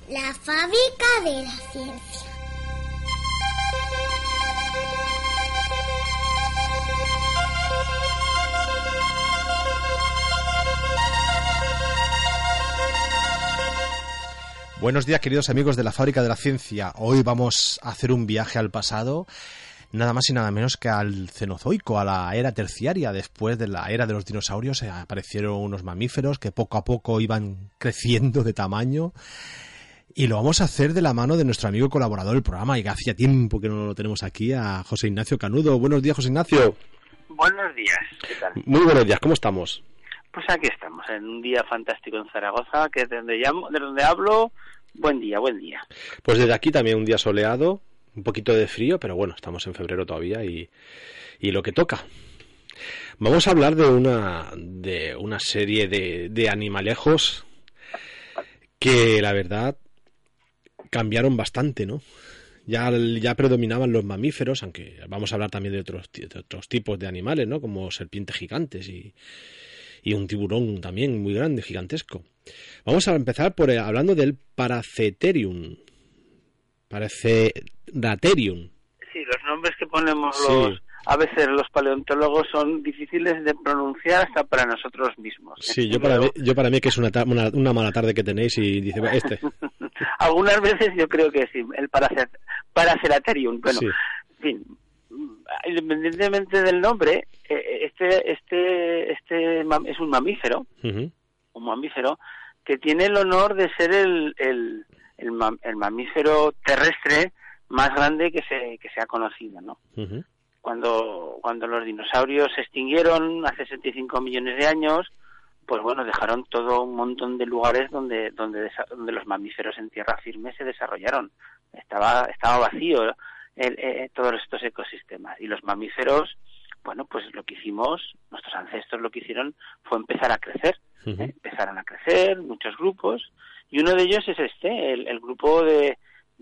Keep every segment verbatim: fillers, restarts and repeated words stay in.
La fábrica de la ciencia. Buenos días, queridos amigos de la Fábrica de la Ciencia. Hoy vamos a hacer un viaje al pasado, nada más y nada menos que al Cenozoico, a la era terciaria. Después de la era de los dinosaurios aparecieron unos mamíferos que poco a poco iban creciendo de tamaño. Y lo vamos a hacer de la mano de nuestro amigo colaborador del programa, y que hacía tiempo que no lo tenemos aquí, a José Ignacio Canudo. Buenos días, José Ignacio. Buenos días, ¿qué tal? Muy buenos días, ¿cómo estamos? Pues aquí estamos, en un día fantástico en Zaragoza, que es de donde, llamo, de donde hablo. Buen día, buen día. Pues desde aquí también un día soleado, un poquito de frío, pero bueno, estamos en febrero todavía y, y lo que toca. Vamos a hablar de una, de una serie de, de animalejos que la verdad cambiaron bastante, ¿no? Ya, ya predominaban los mamíferos, aunque vamos a hablar también de otros, de otros tipos de animales, ¿no? Como serpientes gigantes y, y un tiburón también muy grande, gigantesco. Vamos a empezar por hablando del Paraceterium. Paraceratherium. Sí, los nombres que ponemos sí. los a veces los paleontólogos son difíciles de pronunciar hasta para nosotros mismos. Sí, yo para, mí, yo para mí que es una, ta- una, una mala tarde que tenéis y dice, este. Algunas veces yo creo que sí, el Paracer- Paraceratherium. Bueno, sí. En fin, independientemente del nombre, este este este es un mamífero, uh-huh. un mamífero que tiene el honor de ser el el, el, mam, el mamífero terrestre más grande que se que se ha conocido, ¿no? Uh-huh. Cuando cuando los dinosaurios se extinguieron hace sesenta y cinco millones de años, pues bueno, dejaron todo un montón de lugares donde donde donde los mamíferos en tierra firme se desarrollaron. Estaba estaba vacío el, eh, todos estos ecosistemas, y los mamíferos, bueno, pues lo que hicimos, nuestros ancestros lo que hicieron fue empezar a crecer. Uh-huh. ¿eh? Empezaron a crecer muchos grupos, y uno de ellos es este, el, el grupo de,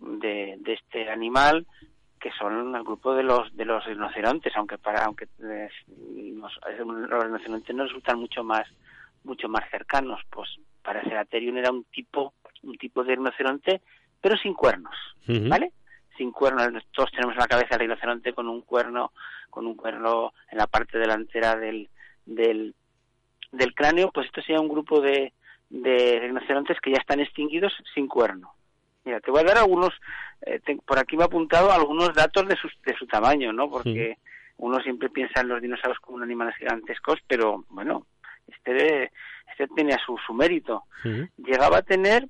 de de este animal, que son el grupo de los de los rinocerontes, aunque para aunque eh, nos, los rinocerontes nos resultan mucho más mucho más cercanos. Pues Paraceratherium era un tipo un tipo de rinoceronte, pero sin cuernos, uh-huh. ¿vale? Sin cuernos. Todos tenemos en la cabeza el rinoceronte con un cuerno con un cuerno en la parte delantera del del del cráneo. Pues esto sería un grupo de de rinocerontes que ya están extinguidos sin cuerno. Mira, te voy a dar algunos, eh, te, por aquí me he apuntado algunos datos de su, de su tamaño, ¿no? Porque sí. Uno siempre piensa en los dinosaurios como animales gigantescos, pero bueno, este este tenía su, su mérito. Sí. Llegaba a tener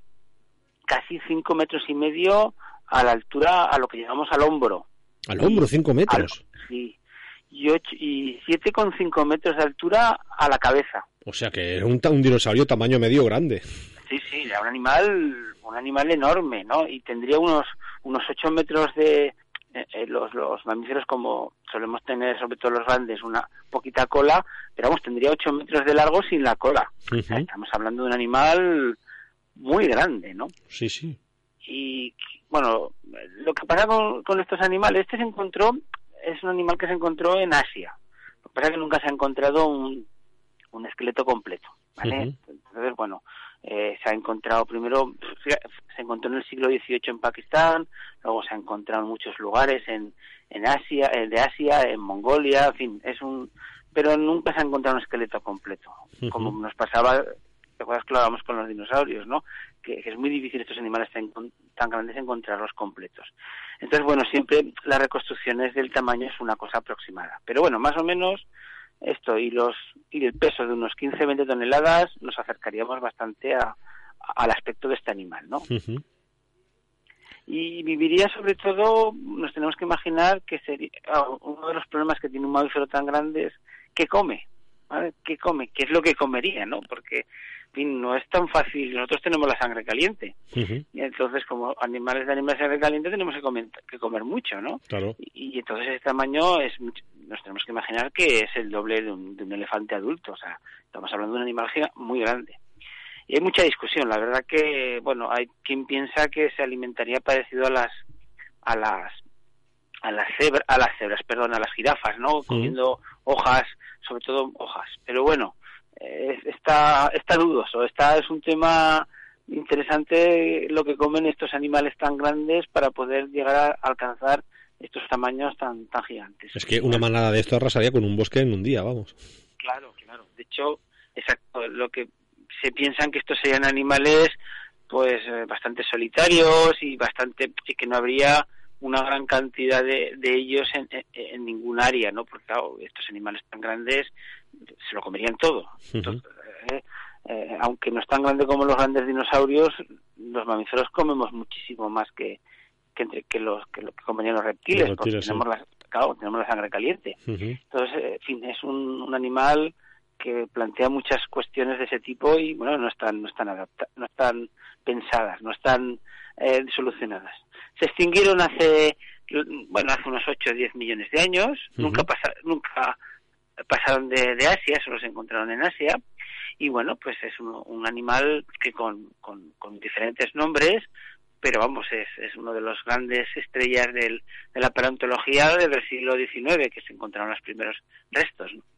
casi cinco metros y medio a la altura, a lo que llamamos al hombro. ¿Al hombro, cinco metros? Al, sí. Y, ocho, y siete coma cinco metros de altura a la cabeza. O sea que era un, un dinosaurio tamaño medio grande. Sí, sí, era un animal, un animal enorme, ¿no? Y tendría unos unos ocho metros de eh, los los mamíferos, como solemos tener, sobre todo los grandes, una poquita cola, pero vamos, tendría ocho metros de largo sin la cola. Uh-huh. O sea, estamos hablando de un animal muy grande, ¿no? Sí, sí. Y bueno, lo que pasa con, con estos animales, este se encontró, es un animal que se encontró en Asia. Lo que pasa es que nunca se ha encontrado un un esqueleto completo, ¿vale? Uh-huh. Entonces, bueno, eh, se ha encontrado primero, se encontró en el siglo dieciocho en Pakistán, luego se ha encontrado en muchos lugares en en Asia, eh, de Asia, en Mongolia, en fin, es un, pero nunca se ha encontrado un esqueleto completo, uh-huh. como nos pasaba, ¿te acuerdas que lo hablábamos con los dinosaurios, no? Que, que es muy difícil estos animales tan, tan grandes encontrarlos completos. Entonces, bueno, siempre las reconstrucciones del tamaño es una cosa aproximada, pero bueno, más o menos esto y los y el peso de unos quince a veinte toneladas nos acercaríamos bastante a, a, al aspecto de este animal, ¿no? Uh-huh. Y viviría, sobre todo, nos tenemos que imaginar que sería uno de los problemas que tiene un mamífero tan grande es ¿qué come? ¿Vale? ¿Qué come? ¿Qué es lo que comería, no? Porque, en fin, no es tan fácil. Nosotros tenemos la sangre caliente. Uh-huh. Y entonces, como animales de animales de sangre caliente, tenemos que comer, que comer mucho, ¿no? Claro. Y, y entonces ese tamaño es mucho, nos tenemos que imaginar que es el doble de un, de un elefante adulto. O sea, estamos hablando de un animal muy grande. Y hay mucha discusión. La verdad que, bueno, hay quien piensa que se alimentaría parecido a las a las a las cebras, a las cebras, perdón, a las jirafas, ¿no? Comiendo uh-huh. hojas, sobre todo hojas. Pero bueno, eh, está está dudoso. Está es un tema interesante lo que comen estos animales tan grandes para poder llegar a alcanzar estos tamaños tan tan gigantes. Es que una manada de esto arrasaría con un bosque en un día, vamos. Claro, claro. De hecho, exacto, lo que se piensan que estos serían animales pues eh, bastante solitarios y bastante y que no habría una gran cantidad de, de ellos en, en, en ningún área, ¿no? Porque claro, estos animales tan grandes se lo comerían todo. Uh-huh. Entonces, eh, eh, aunque no es tan grande como los grandes dinosaurios, los mamíferos comemos muchísimo más que que, entre, que los que, lo que comerían los reptiles, los reptiles porque tenemos, sí. la, claro, tenemos la sangre caliente. Uh-huh. Entonces, eh, en fin, es un, un animal que plantea muchas cuestiones de ese tipo y bueno, no están no están adapta, no están pensadas, no están eh, solucionadas. Se extinguieron hace bueno hace unos ocho o diez millones de años, uh-huh. nunca pasa, nunca pasaron de, de Asia, solo se encontraron en Asia y bueno, pues es un, un animal que con, con, con diferentes nombres, pero vamos, es, es uno de los grandes estrellas del, de la paleontología desde el siglo diecinueve, que se encontraron los primeros restos, ¿no?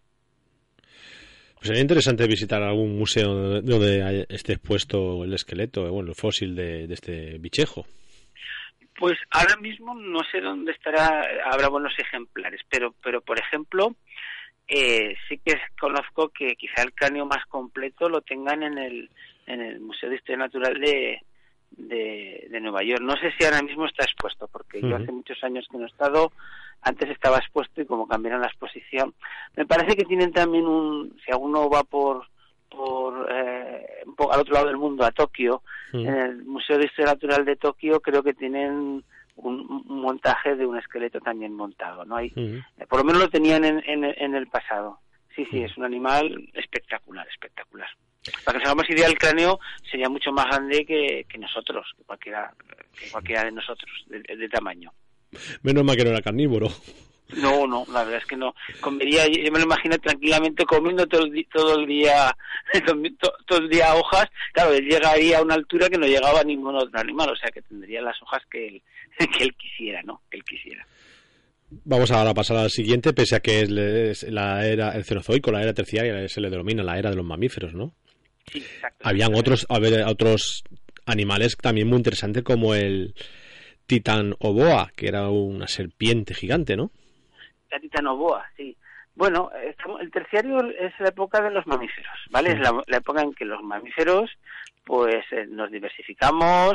Pues sería interesante visitar algún museo donde esté expuesto el esqueleto, bueno, el fósil de, de este bichejo. Pues ahora mismo no sé dónde estará, habrá buenos ejemplares, pero pero por ejemplo, eh, sí que conozco que quizá el cráneo más completo lo tengan en el en el Museo de Historia Natural de, de, de Nueva York. No sé si ahora mismo está expuesto, porque uh-huh. yo hace muchos años que no he estado. Antes estaba expuesto y como cambiaron la exposición, me parece que tienen también un, si alguno va por por eh, un poco al otro lado del mundo, a Tokio, sí. En el Museo de Historia Natural de Tokio creo que tienen un, un montaje de un esqueleto también montado, ¿no? Hay, sí. eh, por lo menos lo tenían en, en, en el pasado. Sí, sí, sí, es un animal espectacular, espectacular. Para que nos hagamos idea, el cráneo sería mucho más grande que, que nosotros, que cualquiera, que cualquiera de nosotros, de, de tamaño. Menos mal que no era carnívoro. No, no, la verdad es que no. Comería, yo me lo imagino tranquilamente comiendo todo el, todo el día todo, todo el día hojas. Claro, él llegaría a una altura que no llegaba a ningún otro animal, o sea que tendría las hojas que él, que él quisiera, ¿no? Que él quisiera. Vamos ahora a pasar al siguiente, pese a que es la era, el Cenozoico, la era terciaria, se le denomina la era de los mamíferos, ¿no? Sí, exacto. Habían otros, a ver, otros animales también muy interesantes como el Titanoboa, que era una serpiente gigante, ¿no? La Titanoboa, sí. Bueno, el terciario es la época de los mamíferos, ¿vale? Sí. Es la, la época en que los mamíferos, pues, eh, nos diversificamos,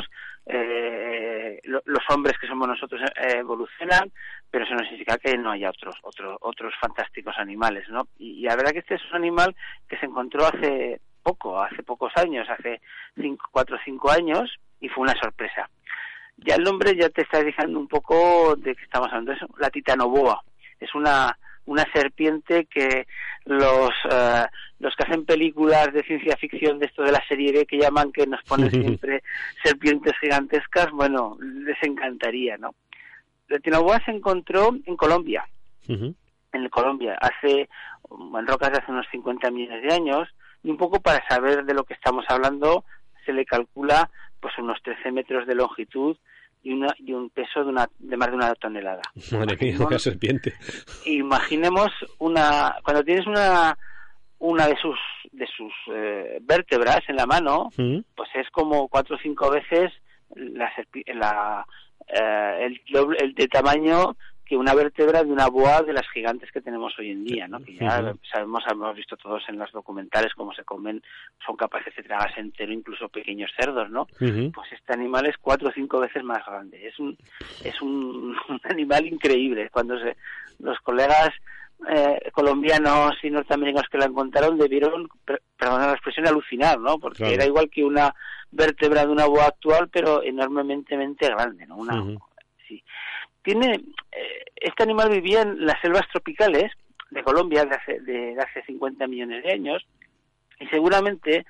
eh, lo, los hombres que somos nosotros eh, evolucionan, pero eso no significa que no haya otros otros otros fantásticos animales, ¿no? Y, y la verdad que este es un animal que se encontró hace poco, hace pocos años, hace cinco, cuatro o cinco años, y fue una sorpresa. Ya el nombre ya te está diciendo un poco de qué estamos hablando. Es la Titanoboa. Es una una serpiente que los uh, los que hacen películas de ciencia ficción de esto de la serie B, que llaman, que nos ponen siempre serpientes gigantescas, bueno, les encantaría, ¿no? La Titanoboa se encontró en Colombia, uh-huh. en Colombia, hace, en rocas de hace unos cincuenta millones de años, y un poco para saber de lo que estamos hablando, se le calcula pues unos trece metros de longitud y una y un peso de una de más de una tonelada. Madre mía, una serpiente. Imaginemos una cuando tienes una una de sus de sus eh, vértebras en la mano, ¿Mm? Pues es como cuatro o cinco veces la, la eh, el doble el de tamaño que una vértebra de una boa de las gigantes que tenemos hoy en día, ¿no? Que ya uh-huh. sabemos, hemos visto todos en los documentales cómo se comen, son capaces de tragarse entero incluso pequeños cerdos, ¿no? Uh-huh. Pues este animal es cuatro o cinco veces más grande. Es un es un, un animal increíble. Cuando se, los colegas eh, colombianos y norteamericanos que la encontraron debieron, per, perdón la expresión, alucinar, ¿no? Porque claro. Era igual que una vértebra de una boa actual, pero enormemente grande, ¿no? Una, uh-huh. sí. Tiene eh, este animal vivía en las selvas tropicales de Colombia de hace, de, de hace cincuenta millones de años y seguramente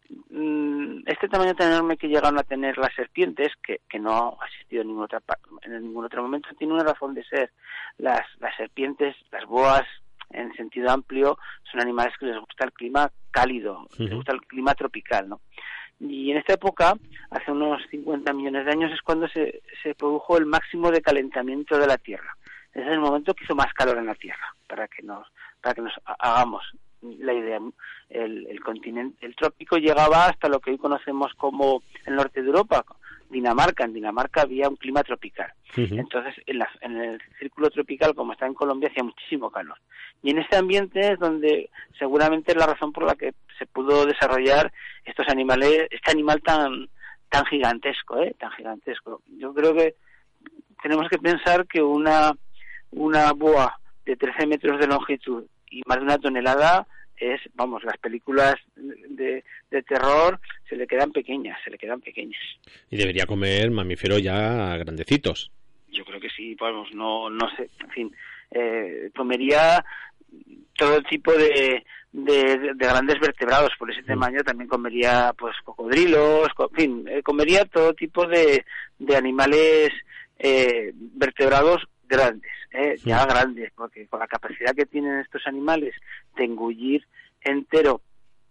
mmm, este tamaño tan enorme que llegaron a tener las serpientes, que, que no ha existido en ningún, otra, en ningún otro momento, tiene una razón de ser. Las, las serpientes, las boas, en sentido amplio, son animales que les gusta el clima cálido, uh-huh. les gusta el clima tropical, ¿no? Y en esta época, hace unos cincuenta millones de años, es cuando se, se produjo el máximo de calentamiento de la Tierra. Ese es el momento que hizo más calor en la Tierra, para que nos para que nos hagamos la idea. El, el continente, el trópico llegaba hasta lo que hoy conocemos como el norte de Europa, Dinamarca. En Dinamarca había un clima tropical. Uh-huh. Entonces, en, la, en el círculo tropical, como está en Colombia, hacía muchísimo calor. Y en este ambiente es donde seguramente es la razón por la que se pudo desarrollar estos animales, este animal tan tan gigantesco, ¿eh? Tan gigantesco. Yo creo que tenemos que pensar que una una boa de trece metros de longitud y más de una tonelada es, vamos, las películas de, de terror se le quedan pequeñas, se le quedan pequeñas. Y debería comer mamíferos ya grandecitos. Yo creo que sí, vamos, no no sé, en fin, eh, comería todo tipo de, de, de grandes vertebrados, por ese tamaño también comería pues cocodrilos, en fin, eh, comería todo tipo de, de animales eh, vertebrados grandes, eh, ya sí. grandes, porque con la capacidad que tienen estos animales de engullir entero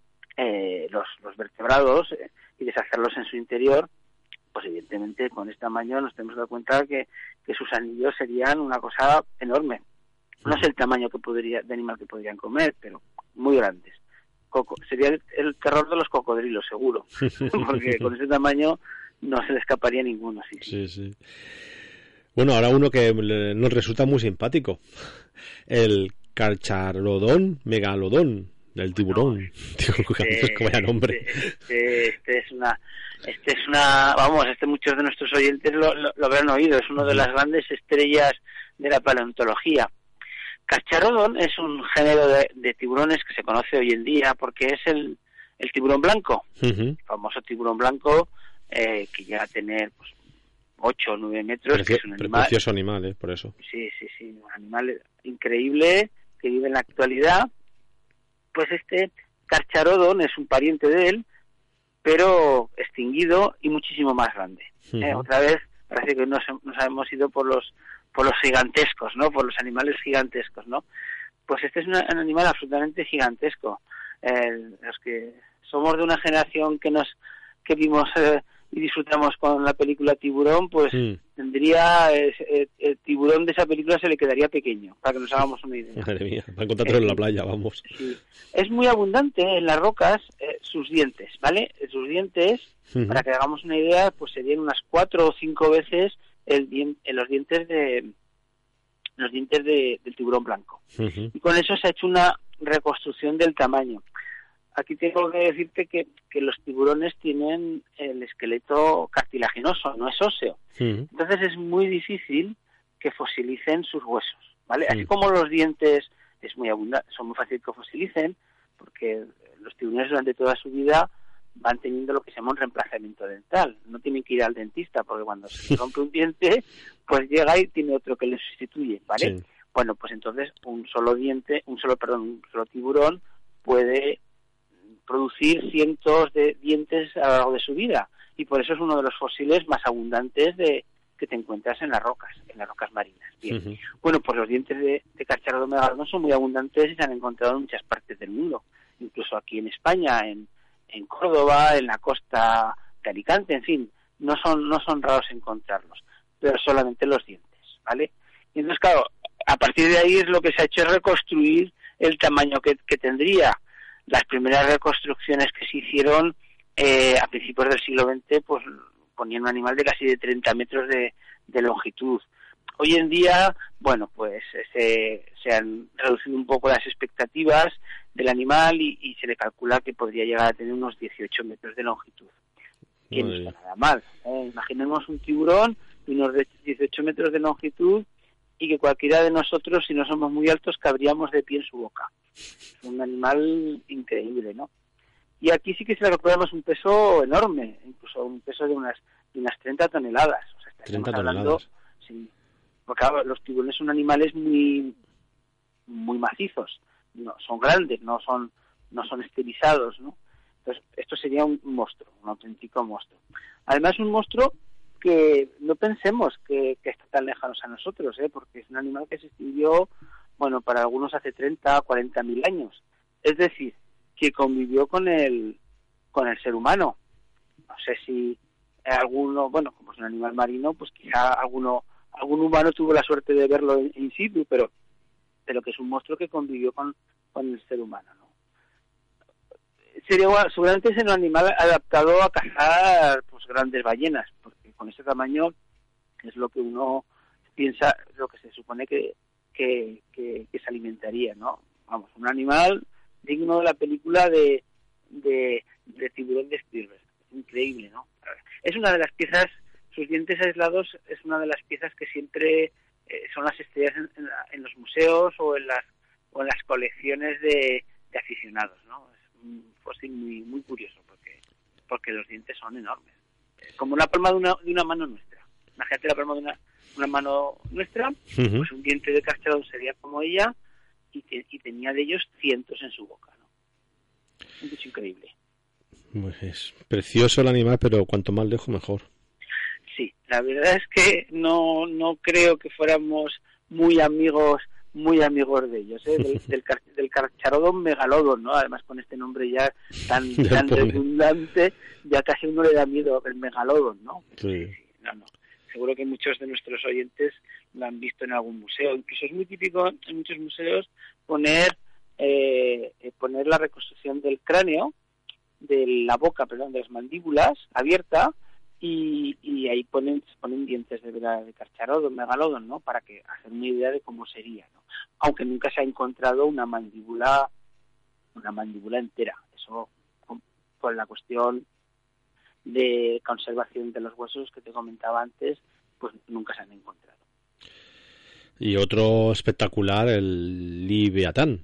eh, los, los vertebrados eh, y deshacerlos en su interior, pues evidentemente con este tamaño nos tenemos que dar cuenta que, que sus anillos serían una cosa enorme. No sé el tamaño que podría de animal que podrían comer, pero muy grandes. Coco, sería el, el terror de los cocodrilos, seguro, porque con ese tamaño no se le escaparía ninguno. Sí, sí, sí. Bueno, ahora uno que nos resulta muy simpático, el Carcharodon megalodón del tiburón. No, este, Tío, vaya nombre. Este, este es una, este es una, vamos, este muchos de nuestros oyentes lo, lo, lo habrán oído. Es uno de las grandes estrellas de la paleontología. Carcharodon es un género de, de tiburones que se conoce hoy en día porque es el, el tiburón blanco, uh-huh. el famoso tiburón blanco eh, que llega a tener pues, ocho o nueve metros. Precio, que es un animal, precioso animal, eh, por eso. Sí, sí, sí, un animal increíble que vive en la actualidad. Pues este Carcharodon es un pariente de él, pero extinguido y muchísimo más grande. Uh-huh. Eh, otra vez parece que nos, nos hemos ido por los por los gigantescos, ¿no? Por los animales gigantescos, ¿no? Pues este es una, un animal absolutamente gigantesco. Eh, los que somos de una generación que nos que vimos eh, y disfrutamos con la película Tiburón, pues sí. tendría eh, eh, el tiburón de esa película se le quedaría pequeño, para que nos hagamos una idea. Madre mía, va a encontrarlo eh, en la playa, vamos. Sí. Es muy abundante en las rocas eh, sus dientes, ¿vale? Sus dientes, uh-huh. para que hagamos una idea, pues serían unas cuatro o cinco veces el dien- los dientes de los dientes de, del tiburón blanco. Uh-huh. Y con eso se ha hecho una reconstrucción del tamaño. Aquí tengo que decirte que, que los tiburones tienen el esqueleto cartilaginoso, no es óseo. Uh-huh. Entonces es muy difícil que fosilicen sus huesos, ¿vale? Uh-huh. Así como los dientes es muy abundante, son muy fáciles que fosilicen, porque los tiburones durante toda su vida van teniendo lo que se llama un reemplazamiento dental. No tienen que ir al dentista, porque cuando se rompe un diente, pues llega y tiene otro que le sustituye, ¿vale? Sí. Bueno, pues entonces un solo diente, un solo, perdón, un solo tiburón puede producir cientos de dientes a lo largo de su vida, y por eso es uno de los fósiles más abundantes de que te encuentras en las rocas, en las rocas marinas. Bien. Uh-huh. Bueno, pues los dientes de, de Carcharodon megalodon son muy abundantes y se han encontrado en muchas partes del mundo, incluso aquí en España, en en Córdoba, en la costa de Alicante, en fin, no son no son raros encontrarlos, pero solamente los dientes, ¿vale? Y entonces, claro, a partir de ahí es lo que se ha hecho es reconstruir el tamaño que, que tendría. Las primeras reconstrucciones que se hicieron eh, a principios del siglo veinte, pues ponían un animal de casi de treinta metros de, de longitud. Hoy en día, bueno, pues se, se han reducido un poco las expectativas del animal y, y se le calcula que podría llegar a tener unos dieciocho metros de longitud. Que no está nada mal. ¿eh? Imaginemos un tiburón de unos dieciocho metros de longitud y que cualquiera de nosotros, si no somos muy altos, cabríamos de pie en su boca. Es un animal increíble, ¿no? Y aquí sí que se le calculamos un peso enorme, incluso un peso de unas, de unas treinta toneladas. O sea, treinta hablando, toneladas. Sí, porque claro, los tiburones son animales muy muy macizos, no son grandes, no son no son estilizados, ¿no? Entonces esto sería un monstruo, un auténtico monstruo. Además un monstruo que no pensemos que, que está tan lejanos a nosotros, ¿eh? Porque es un animal que se extinguió, bueno, para algunos hace treinta, cuarenta mil años. Es decir, que convivió con el con el ser humano. No sé si alguno, bueno, como es un animal marino, pues quizá alguno algún humano tuvo la suerte de verlo in situ, pero pero que es un monstruo que convivió con, con el ser humano, ¿no? sería seguramente es un animal adaptado a cazar pues grandes ballenas, porque con ese tamaño es lo que uno piensa, lo que se supone que que, que, que se alimentaría, ¿no? Vamos, un animal digno de la película de de, de Tiburón de Spielberg. Increíble, ¿no? Es una de las piezas, sus dientes aislados es una de las piezas que siempre eh, son las estrellas en, en, la, en los museos o en las o en las colecciones de, de aficionados, ¿no? Es un fósil muy muy curioso porque porque los dientes son enormes, como la palma de una de una mano nuestra. Imagínate la palma de una una mano nuestra, uh-huh. Pues un diente de Carcharodon sería como ella y, te, y tenía de ellos cientos en su boca, ¿no? Un bicho increíble. Pues es precioso el animal, pero cuanto más lejos mejor. Sí, la verdad es que no no creo que fuéramos muy amigos muy amigos de ellos, ¿eh? del, del, del Carcharodon megalodon, ¿no? Además con este nombre ya tan, tan redundante, ya casi uno le da miedo el megalodon, ¿no? Sí. Sí, sí, no, no. Seguro que muchos de nuestros oyentes lo han visto en algún museo. Incluso es muy típico en muchos museos poner eh, poner la reconstrucción del cráneo, de la boca, perdón, de las mandíbulas abierta y, y ahí ponen ponen dientes de verdad de Carcharodon, megalodon, ¿no? Para que hacer una idea de cómo sería, ¿no? Aunque nunca se ha encontrado una mandíbula una mandíbula entera. Eso por la cuestión de conservación de los huesos que te comentaba antes, pues nunca se han encontrado. Y otro espectacular, el Liviatán.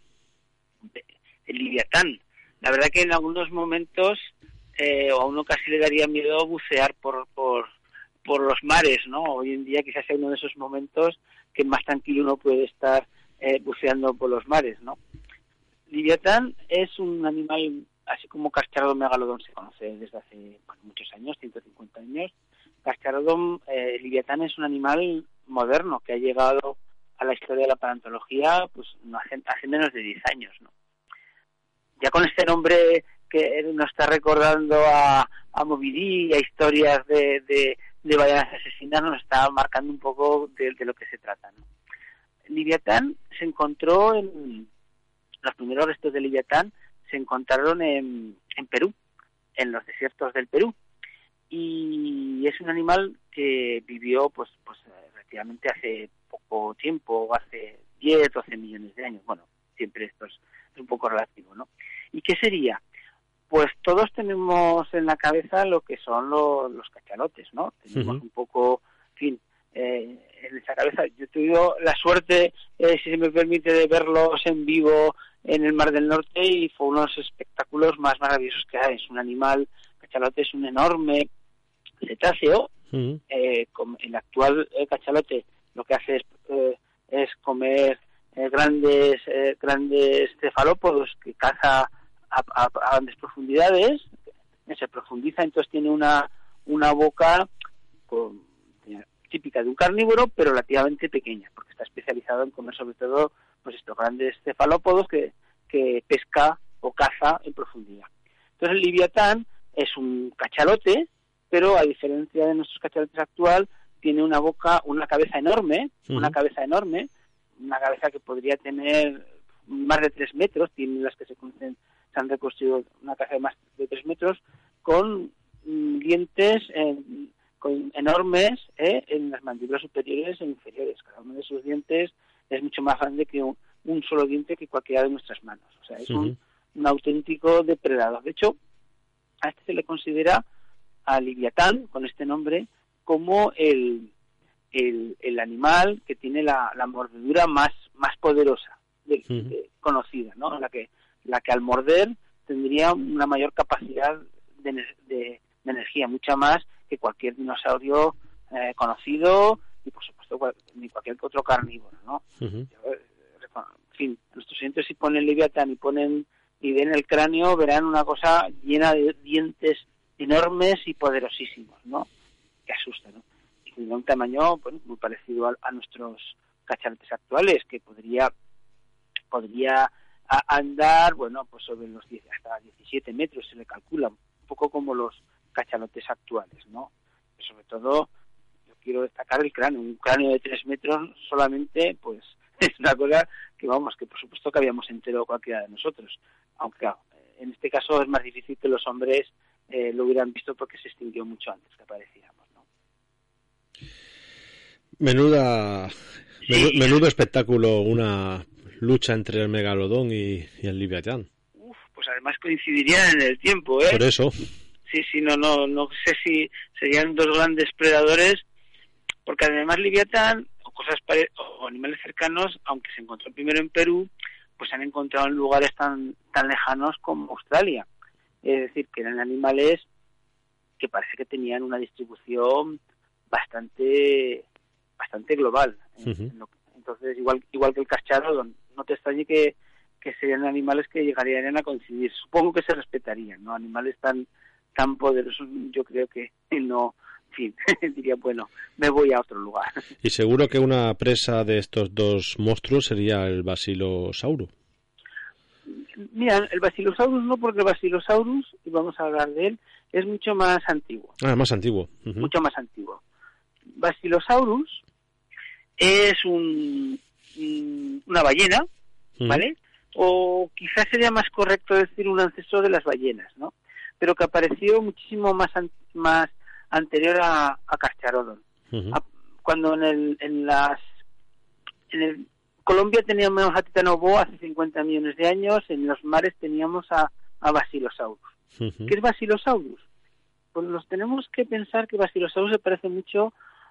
El Liviatán. La verdad que en algunos momentos eh, a uno casi le daría miedo bucear por, por, por los mares, ¿no? Hoy en día quizás sea uno de esos momentos que más tranquilo uno puede estar eh, buceando por los mares, ¿no? Liviatán es un animal, así como Carcharodon megalodon se conoce desde hace bueno, muchos años, ciento cincuenta años. Carcharodon eh, Liviatán es un animal moderno que ha llegado a la historia de la paleontología pues no hace, hace menos de diez años, ¿no? Ya con este nombre que nos está recordando a, a Moby Dick, a historias de, de, de ballenas asesinas, nos está marcando un poco de, de lo que se trata, ¿no? Liviatán se encontró en los primeros restos de Liviatán se encontraron en, en Perú, en los desiertos del Perú, y es un animal que vivió pues pues relativamente hace poco tiempo, hace diez, doce millones de años. Bueno, siempre esto es, es un poco relativo, ¿no? ¿Y qué sería? Pues todos tenemos en la cabeza lo que son los, los cachalotes, ¿no? Tenemos uh-huh. un poco, en fin, eh, en esa cabeza. Yo he tenido la suerte, eh, si se me permite, de verlos en vivo en el Mar del Norte y fue uno de los espectáculos más maravillosos que hay. Es un animal, cachalote es un enorme cetáceo. Uh-huh. Eh, el actual eh, cachalote lo que hace es, eh, es comer eh, grandes eh, grandes cefalópodos que caza a, a, a grandes profundidades, se profundiza, entonces tiene una una boca con, típica de un carnívoro, pero relativamente pequeña, porque está especializado en comer sobre todo pues estos grandes cefalópodos que, que pesca o caza en profundidad. Entonces el Liviatán es un cachalote, pero a diferencia de nuestros cachalotes actual, tiene una boca, una cabeza enorme, uh-huh. una cabeza enorme, una cabeza que podría tener más de tres metros, tiene las que se conocen, se han reconstruido una cabeza de más de tres metros, con mm, dientes eh, con, enormes eh, en las mandíbulas superiores e inferiores. Cada uno de sus dientes es mucho más grande que un, un solo diente que cualquiera de nuestras manos. O sea, es uh-huh. un, un auténtico depredador. De hecho, a este se le considera a Liviatán, con este nombre, como el, el, el animal que tiene la, la mordedura más, más poderosa de, uh-huh. de, conocida, ¿no? La que, la que al morder tendría una mayor capacidad de, de, de energía, mucha más que cualquier dinosaurio eh, conocido y, por supuesto, cual, ni cualquier otro carnívoro, ¿no? Uh-huh. En fin, nuestros oyentes si ponen Liviatán y ponen y ven el cráneo, verán una cosa llena de dientes enormes y poderosísimos, ¿no? Que asusta, ¿no? Y tiene un tamaño, bueno, muy parecido a, a nuestros cachalotes actuales, que podría podría a, andar, bueno, pues sobre los diez, hasta diecisiete metros se le calcula, un poco como los cachalotes actuales, ¿no? Pero sobre todo, yo quiero destacar el cráneo, un cráneo de tres metros solamente, pues es una cosa que, vamos, que por supuesto que habíamos enterado cualquiera de nosotros, aunque claro, en este caso es más difícil que los hombres eh, lo hubieran visto porque se extinguió mucho antes que apareciéramos, ¿no? Menuda, menudo, sí. menudo espectáculo, una lucha entre el megalodón y, y el Leviatán. Uf, pues además coincidirían en el tiempo, ¿eh? Por eso. Sí, sí, no, no, no sé si serían dos grandes predadores, porque además Leviatán o cosas pare- o animales cercanos, aunque se encontró primero en Perú, pues se han encontrado en lugares tan tan lejanos como Australia. Es decir, que eran animales que parece que tenían una distribución bastante bastante global. Uh-huh. Entonces, igual igual que el cachalorodon, no te extrañe que, que serían animales que llegarían a coincidir. Supongo que se respetarían, ¿no? Animales tan tan poderosos, yo creo que no, en fin, diría, bueno, me voy a otro lugar. Y seguro que una presa de estos dos monstruos sería el Basilosaurus. Mira, el Basilosaurus no, porque el Basilosaurus, y vamos a hablar de él, es mucho más antiguo. Ah, más antiguo. Uh-huh. Mucho más antiguo. Basilosaurus es un, una ballena, uh-huh. ¿vale? O quizás sería más correcto decir un ancestro de las ballenas, ¿no? Pero que apareció muchísimo más an- más anterior a, a Carcharodon. Uh-huh. A, cuando en el en las en el Colombia teníamos a Titanoboa hace cincuenta millones de años, en los mares teníamos a, a Basilosaurus. Uh-huh. ¿Qué es Basilosaurus? Pues nos tenemos que pensar que Basilosaurus se parece mucho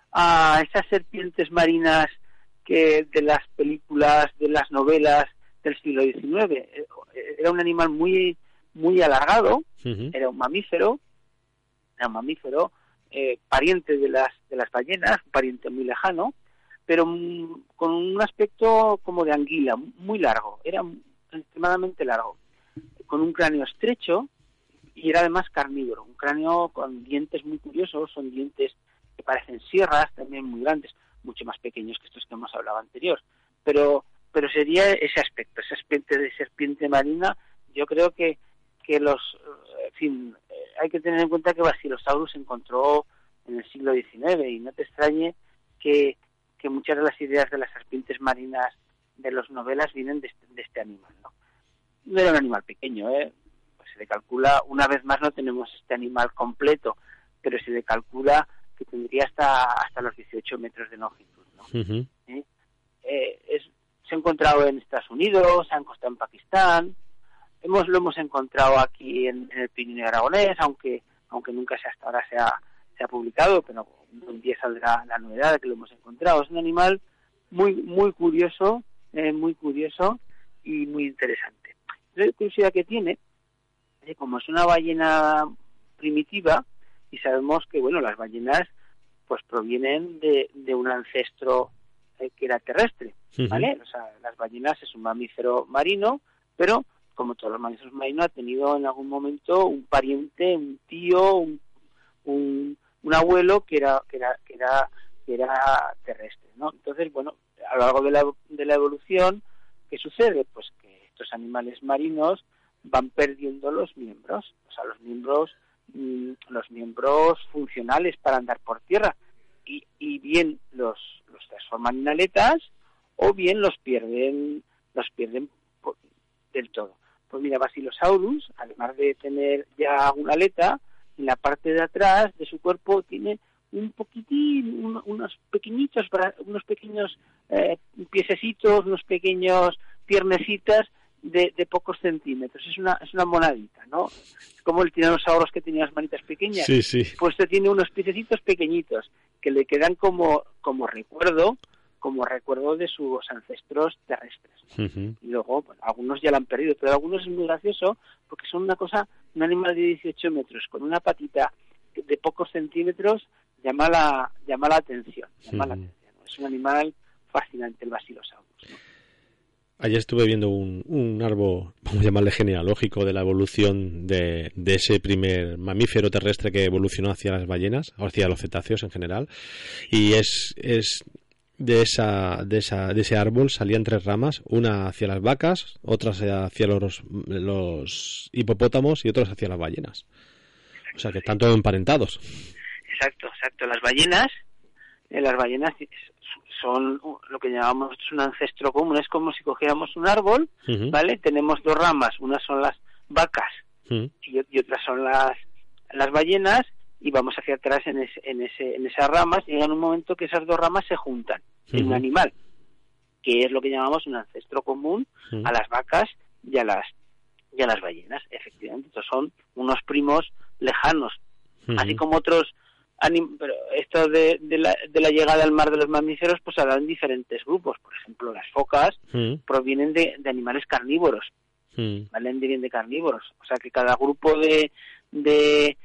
a esas serpientes marinas que de las películas, de las novelas del siglo diecinueve. Era un animal muy muy alargado, uh-huh. era un mamífero, era un mamífero eh, pariente de las de las ballenas, un pariente muy lejano, pero m- con un aspecto como de anguila, muy largo, era extremadamente largo, con un cráneo estrecho y era además carnívoro, un cráneo con dientes muy curiosos, son dientes que parecen sierras, también muy grandes, mucho más pequeños que estos que hemos hablado anterior, pero pero sería ese aspecto, ese aspecto de serpiente marina. Yo creo que que los, en fin, hay que tener en cuenta que Basilosaurus se encontró en el siglo diecinueve y no te extrañe que, que muchas de las ideas de las serpientes marinas de las novelas vienen de este, de este animal, ¿no? No era un animal pequeño, ¿eh? Pues se le calcula, una vez más no tenemos este animal completo, pero se le calcula que tendría hasta hasta los dieciocho metros de longitud, ¿no? Uh-huh. ¿Eh? Eh, es, se ha encontrado en Estados Unidos, se ha encontrado en Pakistán. Hemos, lo hemos encontrado aquí en, en el Pirineo aragonés, aunque aunque nunca se, hasta ahora se ha, se ha publicado, pero un día saldrá la novedad de que lo hemos encontrado. Es un animal muy muy curioso, eh, muy curioso y muy interesante. La curiosidad que tiene, eh, como es una ballena primitiva, y sabemos que bueno las ballenas pues provienen de, de un ancestro eh, que era terrestre, ¿vale? Uh-huh. O sea, las ballenas es un mamífero marino, pero como todos los mamíferos marinos, ha tenido en algún momento un pariente, un tío, un, un, un abuelo que era que era que era que era terrestre, ¿no? Entonces, bueno, a lo largo de la de la evolución, ¿qué sucede? Pues que estos animales marinos van perdiendo los miembros, o sea, los miembros mmm, los miembros funcionales para andar por tierra, y, y bien los los transforman en aletas o bien los pierden los pierden por, del todo. Pues mira, Basilosaurus, además de tener ya una aleta, en la parte de atrás de su cuerpo tiene un poquitín, un, unos pequeñitos, unos pequeños eh, piececitos, unos pequeños piernecitas de, de pocos centímetros. Es una es una monadita, ¿no? Es como el tiranosaurio que tenía las manitas pequeñas. Sí, sí. Pues este tiene unos piececitos pequeñitos que le quedan como como recuerdo. como recuerdo de sus ancestros terrestres, ¿no? Uh-huh. Y luego, bueno, algunos ya la han perdido, pero algunos es muy gracioso porque son una cosa, un animal de dieciocho metros con una patita de pocos centímetros llama la llama la atención, llama uh-huh. la atención, ¿no? Es un animal fascinante el Basilosaurus, ¿no? Ayer estuve viendo un, un árbol, vamos a llamarle genealógico, de la evolución de, de ese primer mamífero terrestre que evolucionó hacia las ballenas, o hacia los cetáceos en general, y es es de esa de esa de ese árbol salían tres ramas, una hacia las vacas, otra hacia los los hipopótamos y otras hacia las ballenas. O sea que están todos emparentados. Exacto, exacto. Las ballenas, eh, las ballenas son lo que llamamos un ancestro común. Es como si cogiéramos un árbol, uh-huh. ¿vale? Tenemos dos ramas, unas son las vacas mm. y, y otras son las las ballenas, y vamos hacia atrás en ese, en ese en esas ramas, y llega un momento que esas dos ramas se juntan mm. en un animal, que es lo que llamamos un ancestro común mm. a las vacas y a las y a las ballenas. Efectivamente, estos son unos primos lejanos, mm. así como otros anim- pero esto de, de, la, de la llegada al mar de los mamíferos, pues hablan diferentes grupos. Por ejemplo, las focas mm. provienen de, de animales carnívoros, mm. ¿vale? Vienen de carnívoros, o sea que cada grupo de de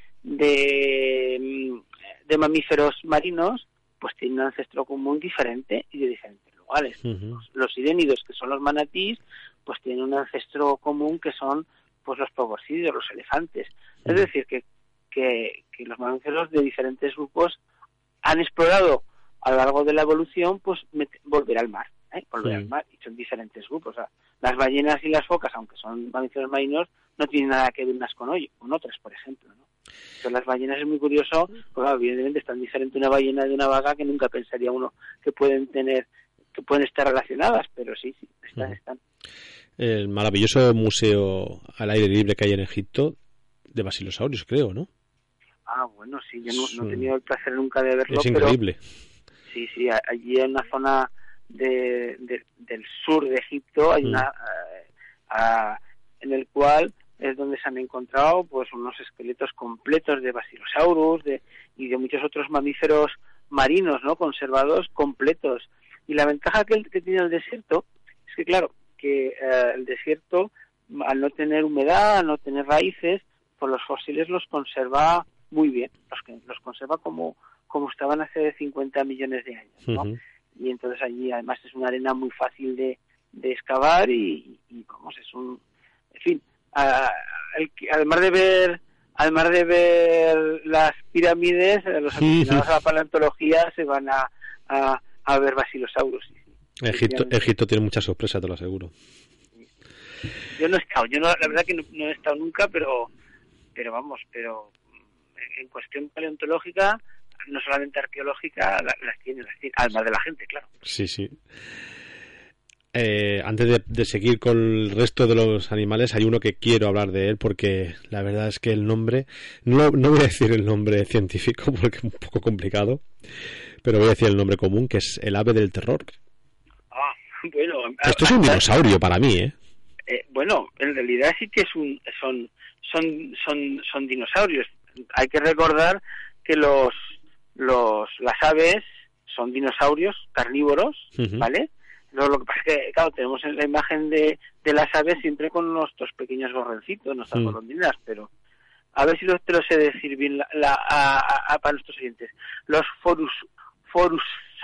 de, de mamíferos marinos pues tiene un ancestro común diferente y de diferentes lugares. Uh-huh. Los, los sirénidos, que son los manatís, pues tienen un ancestro común que son pues los proboscideos, los elefantes. Uh-huh. Es decir, que, que, que los mamíferos de diferentes grupos han explorado a lo largo de la evolución pues met- volver al mar, ¿eh? volver uh-huh. al mar, y son diferentes grupos. O sea, las ballenas y las focas, aunque son mamíferos marinos, no tienen nada que ver unas con, hoy, con otras, por ejemplo, ¿no? Entonces, las ballenas es muy curioso, porque claro, evidentemente es tan diferente una ballena de una vaca que nunca pensaría uno que pueden tener, que pueden estar relacionadas, pero sí, sí, están, están. El maravilloso museo al aire libre que hay en Egipto de basilosaurios, creo, ¿no? Ah, bueno, sí, yo no, no he tenido el placer nunca de verlo, es increíble. Pero, sí, sí, allí en una zona de, de, del sur de Egipto hay mm. una uh, uh, en el cual es donde se han encontrado pues unos esqueletos completos de Basilosaurus de, y de muchos otros mamíferos marinos, ¿no?, conservados completos. Y la ventaja que, que tiene el desierto es que, claro, que eh, el desierto, al no tener humedad, al no tener raíces, pues los fósiles los conserva muy bien, los que los conserva como, como estaban hace cincuenta millones de años, ¿no? Uh-huh. Y entonces allí además es una arena muy fácil de, de excavar y, y vamos, es un... En fin, a, el, además de ver además de ver las pirámides, los aficionados a la paleontología se van a, a, a ver basilosaurus. Sí, sí. Egipto, Egipto tiene muchas sorpresas, te lo aseguro. Yo no he estado, yo no, la verdad que no, no he estado nunca, pero pero vamos, pero en cuestión paleontológica, no solamente arqueológica, las, las tiene, las tiene, además de la gente, claro. Sí, sí. Eh, antes de, de seguir con el resto de los animales, hay uno que quiero hablar de él porque la verdad es que el nombre, no, no voy a decir el nombre científico porque es un poco complicado, pero voy a decir el nombre común, que es el ave del terror. Ah, bueno. Esto es un dinosaurio para mí, ¿eh? Eh, bueno, en realidad sí que es un, son, son, son, son dinosaurios. Hay que recordar que los, los, las aves son dinosaurios carnívoros, uh-huh. ¿vale? Lo, lo que pasa es que, claro, tenemos en la imagen de, de las aves siempre con nuestros pequeños gorroncitos, nuestras uh-huh. golondrinas, pero a ver si lo, te lo sé decir bien la, la, a, a, a, para nuestros oyentes. Los forus, forus,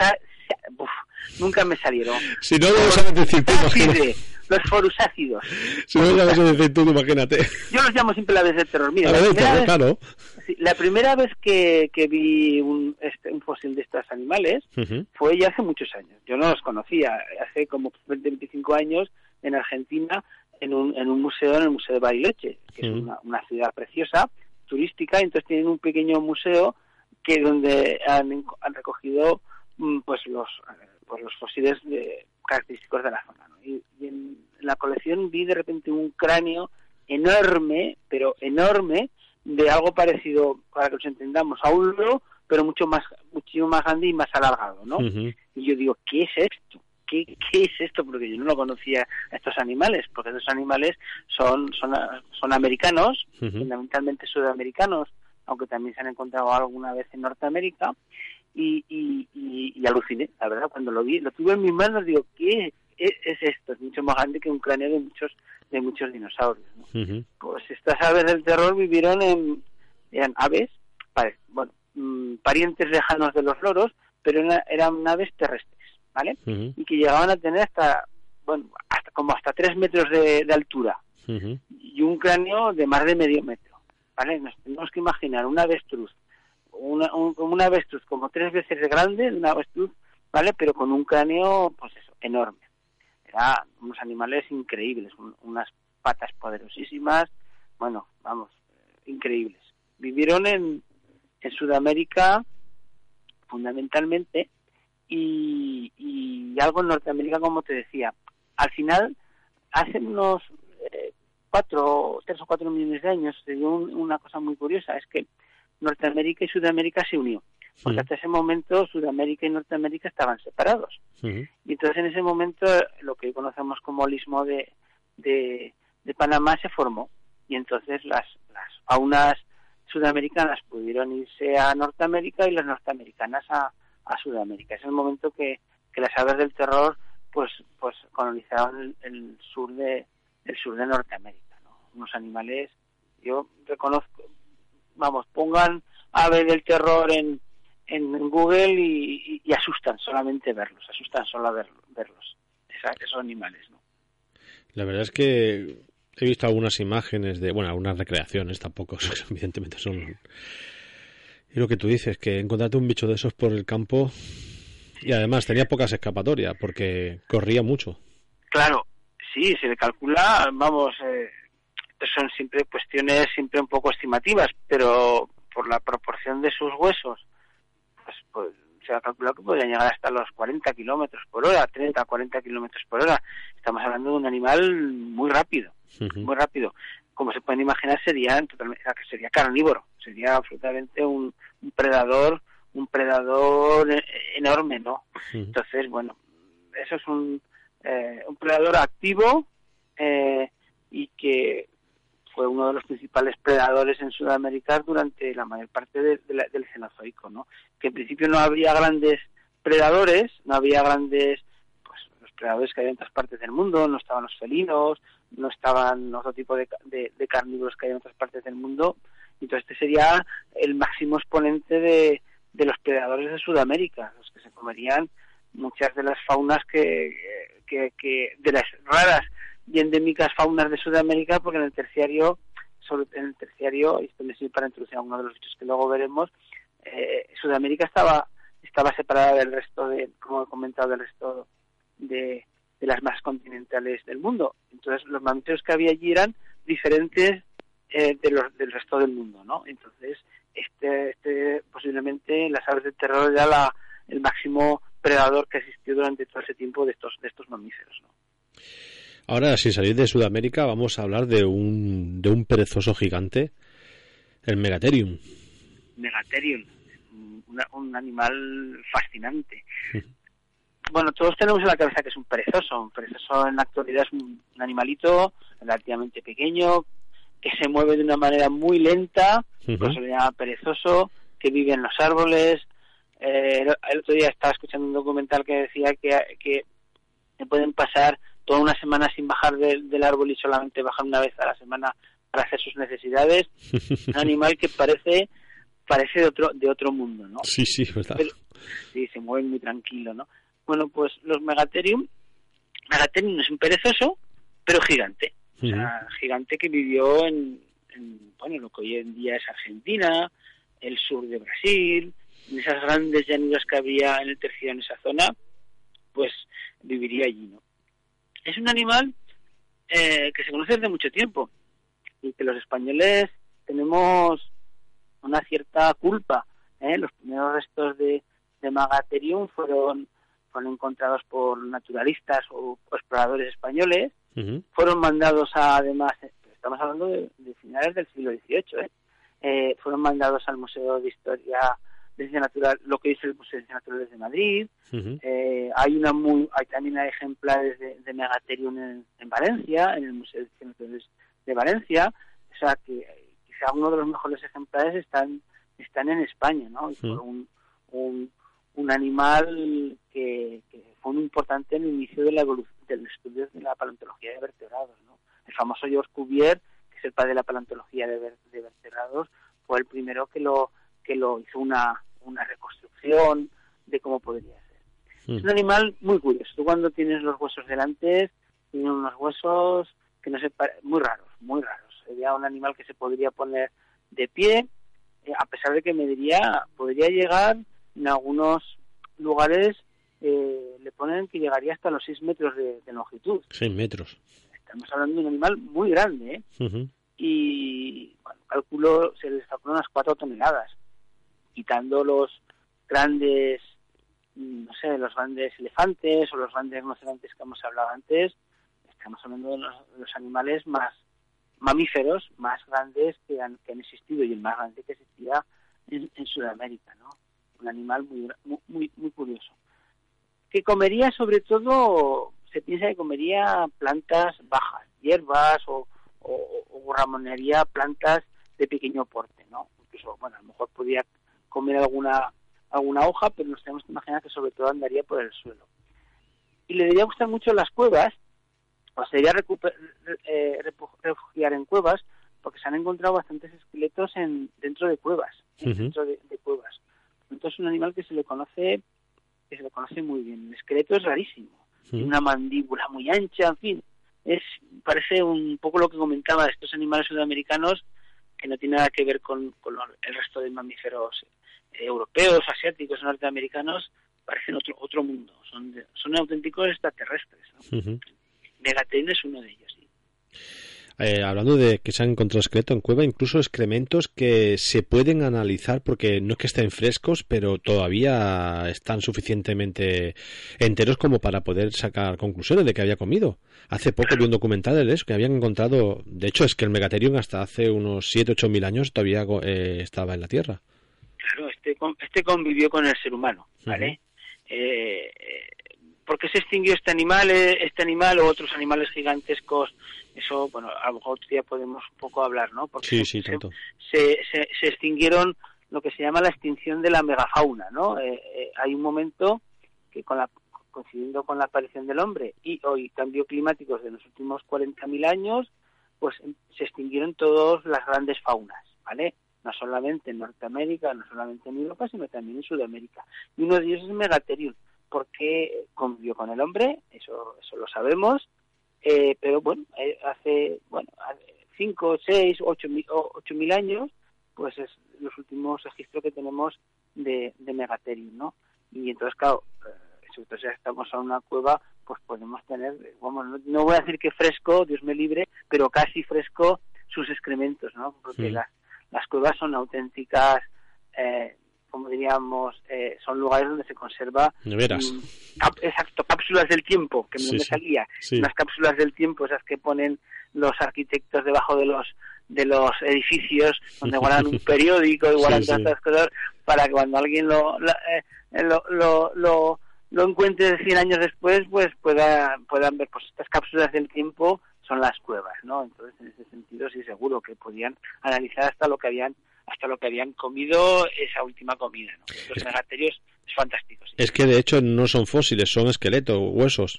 uf, nunca me salieron. Si no lo sabes decir tú, imagínate. Los forusácidos. Si no lo sabes decir tú, imagínate. Yo los llamo siempre aves del terror. Mira, la, la, primera terror, vez, claro. sí, la primera vez que, que vi un, este, un fósil de estos animales uh-huh. fue ya hace muchos años. Yo no los conocía. Hace como veinte, veinticinco años en Argentina, en un, en un museo, en el Museo de Bariloche, que uh-huh. es una, una ciudad preciosa, turística, y entonces tienen un pequeño museo que donde han, han recogido pues los pues los fósiles de, característicos de la zona, ¿no? Y, y en la colección vi de repente un cráneo enorme, pero enorme, de algo parecido, para que nos entendamos, a un loro, pero mucho más muchísimo más grande y más alargado, ¿no? Uh-huh. Y yo digo, ¿qué es esto? ¿Qué, ¿Qué es esto? Porque yo no lo conocía a estos animales, porque estos animales son son, son americanos, uh-huh. fundamentalmente sudamericanos, aunque también se han encontrado alguna vez en Norteamérica. Y, y, y, y aluciné, la verdad, cuando lo vi, lo tuve en mis manos, digo, ¿qué es, es esto? Es mucho más grande que un cráneo de muchos de muchos dinosaurios, ¿no? Uh-huh. Pues estas aves del terror vivieron en, eran aves, pare, bueno, mmm, parientes lejanos de los loros, pero eran, eran aves terrestres, ¿vale? Uh-huh. Y que llegaban a tener hasta, bueno, hasta como hasta tres metros de, de altura, uh-huh. y un cráneo de más de medio metro, ¿vale? Nos tenemos que imaginar un avestruz, Una, un, una avestruz como tres veces de grande, una avestruz, ¿vale? Pero con un cráneo, pues eso, enorme. Eran unos animales increíbles, un, unas patas poderosísimas, bueno, vamos, eh, increíbles. Vivieron en, en Sudamérica, fundamentalmente, y, y algo en Norteamérica, como te decía. Al final, hace unos eh, cuatro, tres o cuatro millones de años, se dio un, una cosa muy curiosa, es que Norteamérica y Sudamérica se unió. Porque hasta ese momento Sudamérica y Norteamérica estaban separados. Uh-huh. Y entonces en ese momento lo que hoy conocemos como el istmo de, de, de Panamá se formó. Y entonces las, las faunas sudamericanas pudieron irse a Norteamérica y las norteamericanas a, a Sudamérica. Es el momento que, que las aves del terror pues pues colonizaron el, el sur de el sur de Norteamérica, ¿no? Unos animales, yo reconozco, vamos, pongan ave del terror en en Google y, y, y asustan solamente verlos, asustan solo ver, verlos, Esa, esos animales, ¿no? La verdad es que he visto algunas imágenes de, bueno, algunas recreaciones, tampoco, evidentemente son... Y lo que tú dices, que encontrarte un bicho de esos por el campo, y además tenía pocas escapatorias, porque corría mucho. Claro, sí, se le calcula, vamos, eh, son siempre cuestiones siempre un poco estimativas, pero por la proporción de sus huesos, pues, pues se ha calculado que podrían llegar hasta los cuarenta kilómetros por hora, treinta a cuarenta kilómetros por hora. Estamos hablando de un animal muy rápido, uh-huh. muy rápido. Como se pueden imaginar, sería totalmente, sería carnívoro, sería absolutamente un, un predador, un predador enorme, ¿no? Uh-huh. Entonces, bueno, eso es un, eh, un predador activo eh, y que fue uno de los principales predadores en Sudamérica durante la mayor parte de, de la, del Cenozoico, ¿no? Que en principio no había grandes predadores, no había grandes, pues los predadores que hay en otras partes del mundo, no estaban los felinos, no estaban otro tipo de, de, de carnívoros que hay en otras partes del mundo. Entonces este sería el máximo exponente de, de los predadores de Sudamérica, los que se comerían muchas de las faunas que, que, que de las raras y endémicas faunas de Sudamérica, porque en el terciario, sobre, en el terciario, y esto me sirve para introducir a uno de los bichos que luego veremos, eh, Sudamérica estaba estaba separada del resto de, como he comentado, del resto de, de las masas continentales del mundo. Entonces los mamíferos que había allí eran diferentes eh, de los del resto del mundo, ¿no? Entonces este, este posiblemente las aves del terror era la, el máximo predador que existió durante todo ese tiempo de estos de estos mamíferos, ¿no? Ahora, sin salir de Sudamérica, vamos a hablar de un de un perezoso gigante, el Megatherium. Megatherium, una, un animal fascinante. Bueno, todos tenemos en la cabeza que es un perezoso. Un perezoso en la actualidad es un, un animalito relativamente pequeño, que se mueve de una manera muy lenta, uh-huh. por eso se le llama perezoso, que vive en los árboles. Eh, el, el otro día estaba escuchando un documental que decía que, que pueden pasar toda una semana sin bajar de, del árbol y solamente bajar una vez a la semana para hacer sus necesidades. Un animal que parece parece de otro de otro mundo, ¿no? Sí, sí, verdad. Pero, sí, se mueve muy tranquilo, ¿no? Bueno, pues los Megatherium, Megatherium es un perezoso, pero gigante. Uh-huh. O sea, gigante que vivió en, en, bueno, lo que hoy en día es Argentina, el sur de Brasil, en esas grandes llanuras que había en el terciario en esa zona, pues viviría allí, ¿no? Es un animal eh, que se conoce desde mucho tiempo y que los españoles tenemos una cierta culpa, ¿eh? Los primeros restos de, de Megatherium fueron, fueron encontrados por naturalistas o exploradores españoles, uh-huh. fueron mandados a, además, estamos hablando de, de finales del siglo dieciocho, ¿eh? Eh, fueron mandados al Museo de Historia de Ciencias Naturales, lo que dice el Museo de Ciencias Naturales de Madrid. Uh-huh. Eh, hay una muy, hay también hay ejemplares de, de Megatherium en, en Valencia, en el Museo de Ciencias Naturales de Valencia. O sea que quizá uno de los mejores ejemplares están están en España, ¿no? Y uh-huh. un, un un animal que, que fue muy importante en el inicio de la evolución del estudio de la paleontología de vertebrados, ¿no? El famoso Georges Cuvier, que es el padre de la paleontología de, ver, de vertebrados, fue el primero que lo que lo hizo una una reconstrucción de cómo podría ser. Mm. Es un animal muy curioso. Tú cuando tienes los huesos delante, tiene unos huesos que no se pare... muy raros, muy raros. Sería un animal que se podría poner de pie, eh, a pesar de que mediría, podría llegar en algunos lugares, eh, le ponen que llegaría hasta los seis metros de, de longitud. seis metros. Estamos hablando de un animal muy grande, ¿eh? Uh-huh. Y, bueno, calculo, se les calculan unas cuatro toneladas. Quitando los grandes, no sé, los grandes elefantes o los grandes rinocerontes que hemos hablado antes, estamos hablando de los, de los animales más mamíferos más grandes que han, que han existido, y el más grande que existía en, en Sudamérica, ¿no? Un animal muy, muy, muy curioso. Que comería, sobre todo, se piensa que comería plantas bajas, hierbas, o, o, o ramonearía plantas de pequeño porte, ¿no? Incluso, bueno, a lo mejor podría comer alguna alguna hoja, pero nos tenemos que imaginar que sobre todo andaría por el suelo. Y le debería gustar mucho las cuevas, o sería recuper, eh, refugiar en cuevas, porque se han encontrado bastantes esqueletos en dentro de cuevas, uh-huh. dentro de, de cuevas. Entonces es un animal que se le conoce que se le conoce muy bien. El esqueleto es rarísimo, uh-huh. tiene una mandíbula muy ancha, en fin, es parece un poco lo que comentaba de estos animales sudamericanos, que no tiene nada que ver con, con el resto de mamíferos europeos, asiáticos, norteamericanos. Parecen otro otro mundo, son de, son auténticos extraterrestres, ¿no? Uh-huh. Megatherium es uno de ellos, sí. Eh, hablando de que se han encontrado esqueletos en cueva, incluso excrementos que se pueden analizar, porque no es que estén frescos, pero todavía están suficientemente enteros como para poder sacar conclusiones de que había comido. Hace poco vi un documental de eso, que habían encontrado, de hecho es que el Megatherium hasta hace unos siete u ocho mil años todavía eh, estaba en la Tierra. Claro, este, este convivió con el ser humano, ¿vale? Uh-huh. Eh, ¿Por qué se extinguió este animal, este animal o otros animales gigantescos? Eso, bueno, a lo mejor otro día podemos un poco hablar, ¿no? Porque sí, se, sí, tanto. Se, se, se extinguieron lo que se llama la extinción de la megafauna, ¿no? Eh, eh, hay un momento que, con la, coincidiendo con la aparición del hombre y hoy cambios climáticos de los últimos cuarenta mil años, pues se extinguieron todas las grandes faunas, ¿vale? No solamente en Norteamérica, no solamente en Europa, sino también en Sudamérica. Y uno de ellos es Megatherium, porque convivió con el hombre, eso eso lo sabemos, eh, pero bueno, eh, hace bueno cinco, seis, ocho mil, ocho mil años, pues es los últimos registros que tenemos de, de Megatherium, ¿no? Y entonces, claro, eh, si nosotros ya estamos en una cueva, pues podemos tener, bueno, no, no voy a decir que fresco, Dios me libre, pero casi fresco sus excrementos, ¿no? Porque sí. las Las cuevas son auténticas, eh, como diríamos, eh, son lugares donde se conserva... ¿De veras? Mm, cap, exacto, cápsulas del tiempo, que no sí, me sí. salía. Sí. Unas cápsulas del tiempo, esas que ponen los arquitectos debajo de los de los edificios, donde guardan un periódico y guardan sí, todas sí. estas cosas, para que cuando alguien lo lo, eh, lo, lo, lo, lo encuentre cien años después, pues pueda puedan ver, pues estas cápsulas del tiempo son las cuevas, ¿no? Entonces, en ese sentido, sí, seguro que podían analizar hasta lo que habían hasta lo que habían comido esa última comida, ¿no? Los megatherios es fantástico. Sí. Es que, de hecho, no son fósiles, son esqueletos, huesos.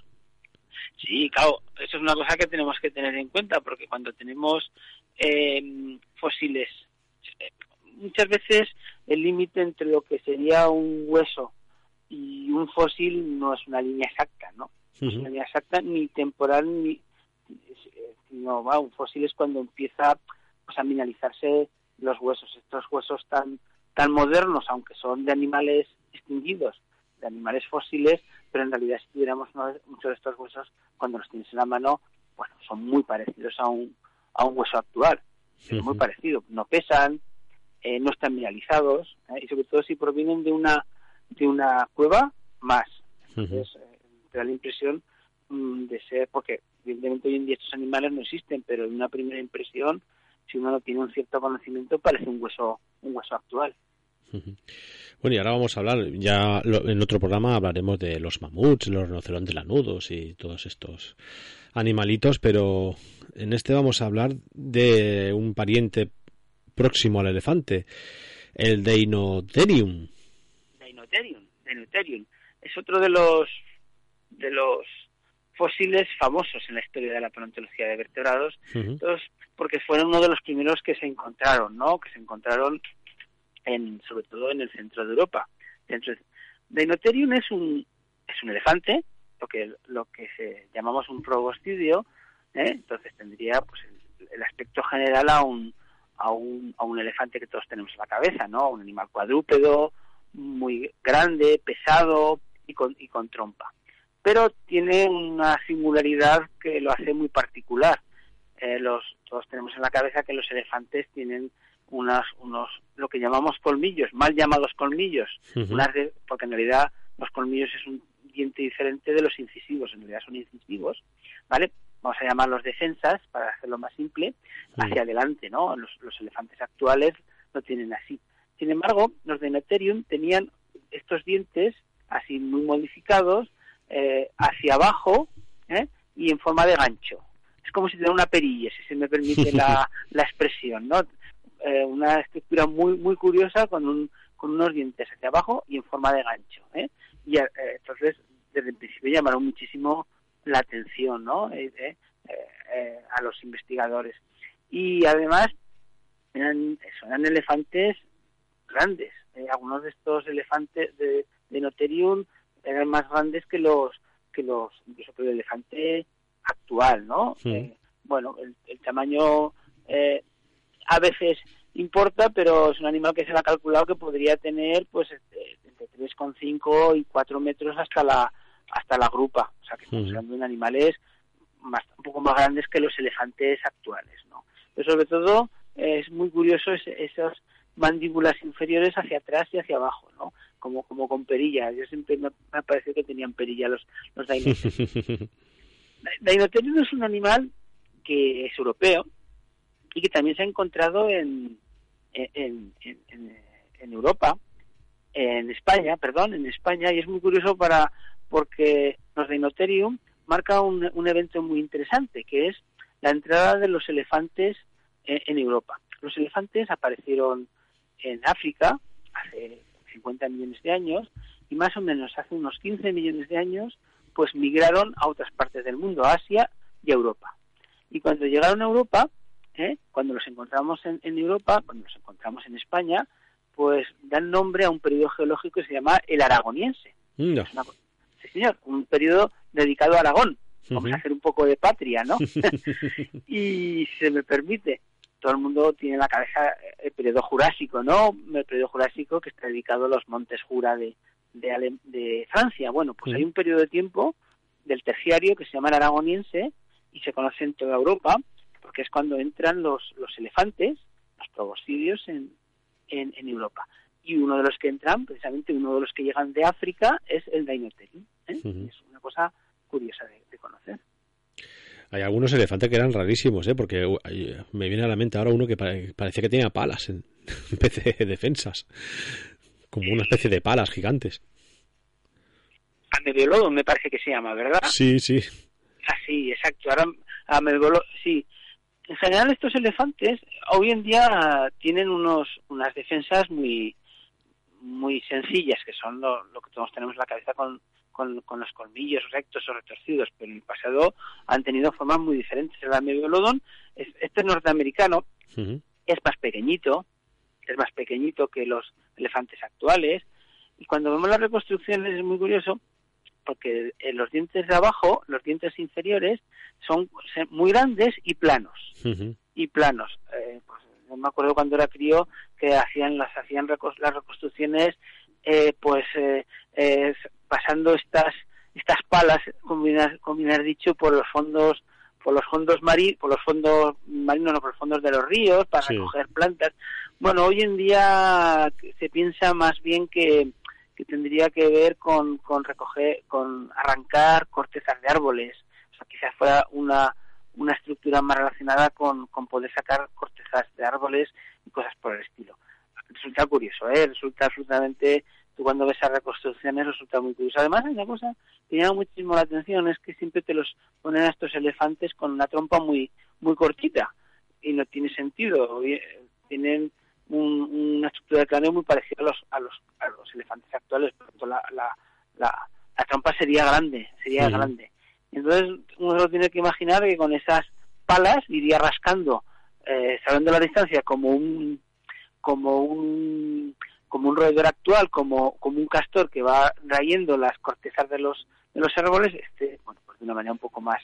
Sí, claro, eso es una cosa que tenemos que tener en cuenta, porque cuando tenemos eh, fósiles, eh, muchas veces el límite entre lo que sería un hueso y un fósil no es una línea exacta, ¿no? No uh-huh. es una línea exacta, ni temporal, ni... No, va, un fósil es cuando empieza pues, a mineralizarse los huesos, estos huesos tan tan modernos, aunque son de animales extinguidos, de animales fósiles, pero en realidad si tuviéramos muchos de estos huesos, cuando los tienes en la mano, bueno, son muy parecidos a un a un hueso actual, uh-huh. muy parecido, no pesan, eh, no están mineralizados, eh, y sobre todo si provienen de una de una cueva, más. Entonces, uh-huh. eh, te da la impresión mm, de ser, porque evidentemente hoy en día estos animales no existen, pero en una primera impresión, si uno no tiene un cierto conocimiento, parece un hueso un hueso actual. Bueno, y ahora vamos a hablar, ya en otro programa hablaremos de los mamuts, los rinocerontes lanudos y todos estos animalitos, pero en este vamos a hablar de un pariente próximo al elefante, el Deinotherium. Deinotherium, Deinotherium. Es otro de los de los fósiles famosos en la historia de la paleontología de vertebrados, uh-huh. entonces, porque fueron uno de los primeros que se encontraron, ¿no? Que se encontraron en, sobre todo en el centro de Europa. Entonces, Deinotherium es un es un elefante, lo que lo que se, llamamos un proboscidio, ¿eh? Entonces tendría pues el, el aspecto general a un a un a un elefante que todos tenemos en la cabeza, ¿no? Un animal cuadrúpedo, muy grande, pesado y con y con trompa. Pero tiene una singularidad que lo hace muy particular. Eh, los todos tenemos en la cabeza que los elefantes tienen unas unos lo que llamamos colmillos, mal llamados colmillos, uh-huh. unas de, porque en realidad los colmillos es un diente diferente de los incisivos, en realidad son incisivos, ¿vale? vamos a llamarlos defensas, para hacerlo más simple, hacia adelante, ¿no? Los, los elefantes actuales lo tienen así. Sin embargo, los Deinotherium tenían estos dientes así muy modificados, eh, hacia abajo, ¿eh? Y en forma de gancho. Es como si tuviera una perilla, si se me permite la, la expresión, ¿no? Eh, una estructura muy muy curiosa con un con unos dientes hacia abajo y en forma de gancho, ¿eh? Y eh, entonces desde el principio llamaron muchísimo la atención, ¿no? Eh, eh, eh, a los investigadores. Y además eran, eso, eran elefantes grandes. Eh, algunos de estos elefantes de, de Deinotherium eran más grandes que los que los incluso que el elefante actual, ¿no? Sí. Eh, bueno, el, el tamaño eh, a veces importa, pero es un animal que se le ha calculado que podría tener pues entre tres coma cinco y cuatro metros hasta la hasta la grupa, o sea que estamos hablando de animales más, un poco más grandes que los elefantes actuales, ¿no? Pero sobre todo eh, es muy curioso ese, esas mandíbulas inferiores hacia atrás y hacia abajo, ¿no? Como como con perilla. Yo siempre me, me ha parecido que tenían perilla los los Deinotherium. Deinotherium es un animal que es europeo y que también se ha encontrado en en, en, en, en Europa, en España, perdón, en España, y es muy curioso para porque los Deinotherium marca un, un evento muy interesante, que es la entrada de los elefantes en, en Europa. Los elefantes aparecieron en África hace cincuenta millones de años y más o menos hace unos quince millones de años pues migraron a otras partes del mundo, a Asia y a Europa. Y cuando llegaron a Europa, ¿eh? cuando los encontramos en, en Europa, cuando los encontramos en España, pues dan nombre a un periodo geológico que se llama el Aragoniense. No. Es una, sí, señor, un periodo dedicado a Aragón. Vamos uh-huh. a hacer un poco de patria, ¿no? Y si se me permite, todo el mundo tiene en la cabeza el periodo jurásico, ¿no? El periodo jurásico que está dedicado a los montes Jura de, de, Ale- de Francia. Bueno, pues uh-huh. hay un periodo de tiempo del terciario que se llama el Aragoniense y se conoce en toda Europa porque es cuando entran los, los elefantes, los proboscidios en, en, en Europa. Y uno de los que entran, precisamente uno de los que llegan de África, es el Deinotherium, ¿eh? Uh-huh. Es una cosa curiosa de, de conocer. Hay algunos elefantes que eran rarísimos, ¿eh? Porque me viene a la mente ahora uno que pare- parecía que tenía palas en vez de defensas, como una especie de palas gigantes. Amebiolodon me parece que se llama, ¿verdad? Sí, sí. Ah, sí, exacto. Ahora, Amebiolodon, sí. En general estos elefantes hoy en día tienen unos unas defensas muy muy sencillas, que son lo, lo que todos tenemos en la cabeza con, con, con los colmillos rectos o retorcidos, pero en el pasado han tenido formas muy diferentes. El Amebiolodon, es, este es norteamericano, uh-huh. es más pequeñito, es más pequeñito que los elefantes actuales, y cuando vemos las reconstrucciones es muy curioso, porque en los dientes de abajo, los dientes inferiores, son muy grandes y planos, uh-huh. y planos. Eh, pues, yo me acuerdo cuando era crío que hacían las hacían recos, las reconstrucciones, eh, pues eh, eh, pasando estas estas palas, como bien has, como bien has dicho, por los fondos por los fondos marinos, por los fondos marinos, no, por los fondos de los ríos para sí. recoger plantas. Bueno, hoy en día se piensa más bien que que tendría que ver con, con recoger, con arrancar cortezas de árboles. O sea, quizás fuera una, una estructura más relacionada con, con poder sacar cortezas de árboles y cosas por el estilo. Resulta curioso, ¿eh? Resulta absolutamente, tú cuando ves esas reconstrucciones resulta muy curioso. Además hay una cosa que llama muchísimo la atención, es que siempre te los ponen a estos elefantes con una trompa muy, muy cortita. Y no tiene sentido. Tienen Un, una estructura de cráneo muy parecida a los a los a los elefantes actuales, por lo tanto la la, la, la trompa sería grande, sería sí. grande. Entonces uno lo tiene que imaginar que con esas palas iría rascando, eh, sabiendo la distancia, como un como un como un roedor actual, como como un castor que va rayendo las cortezas de los de los árboles. Este, bueno, pues de una manera un poco más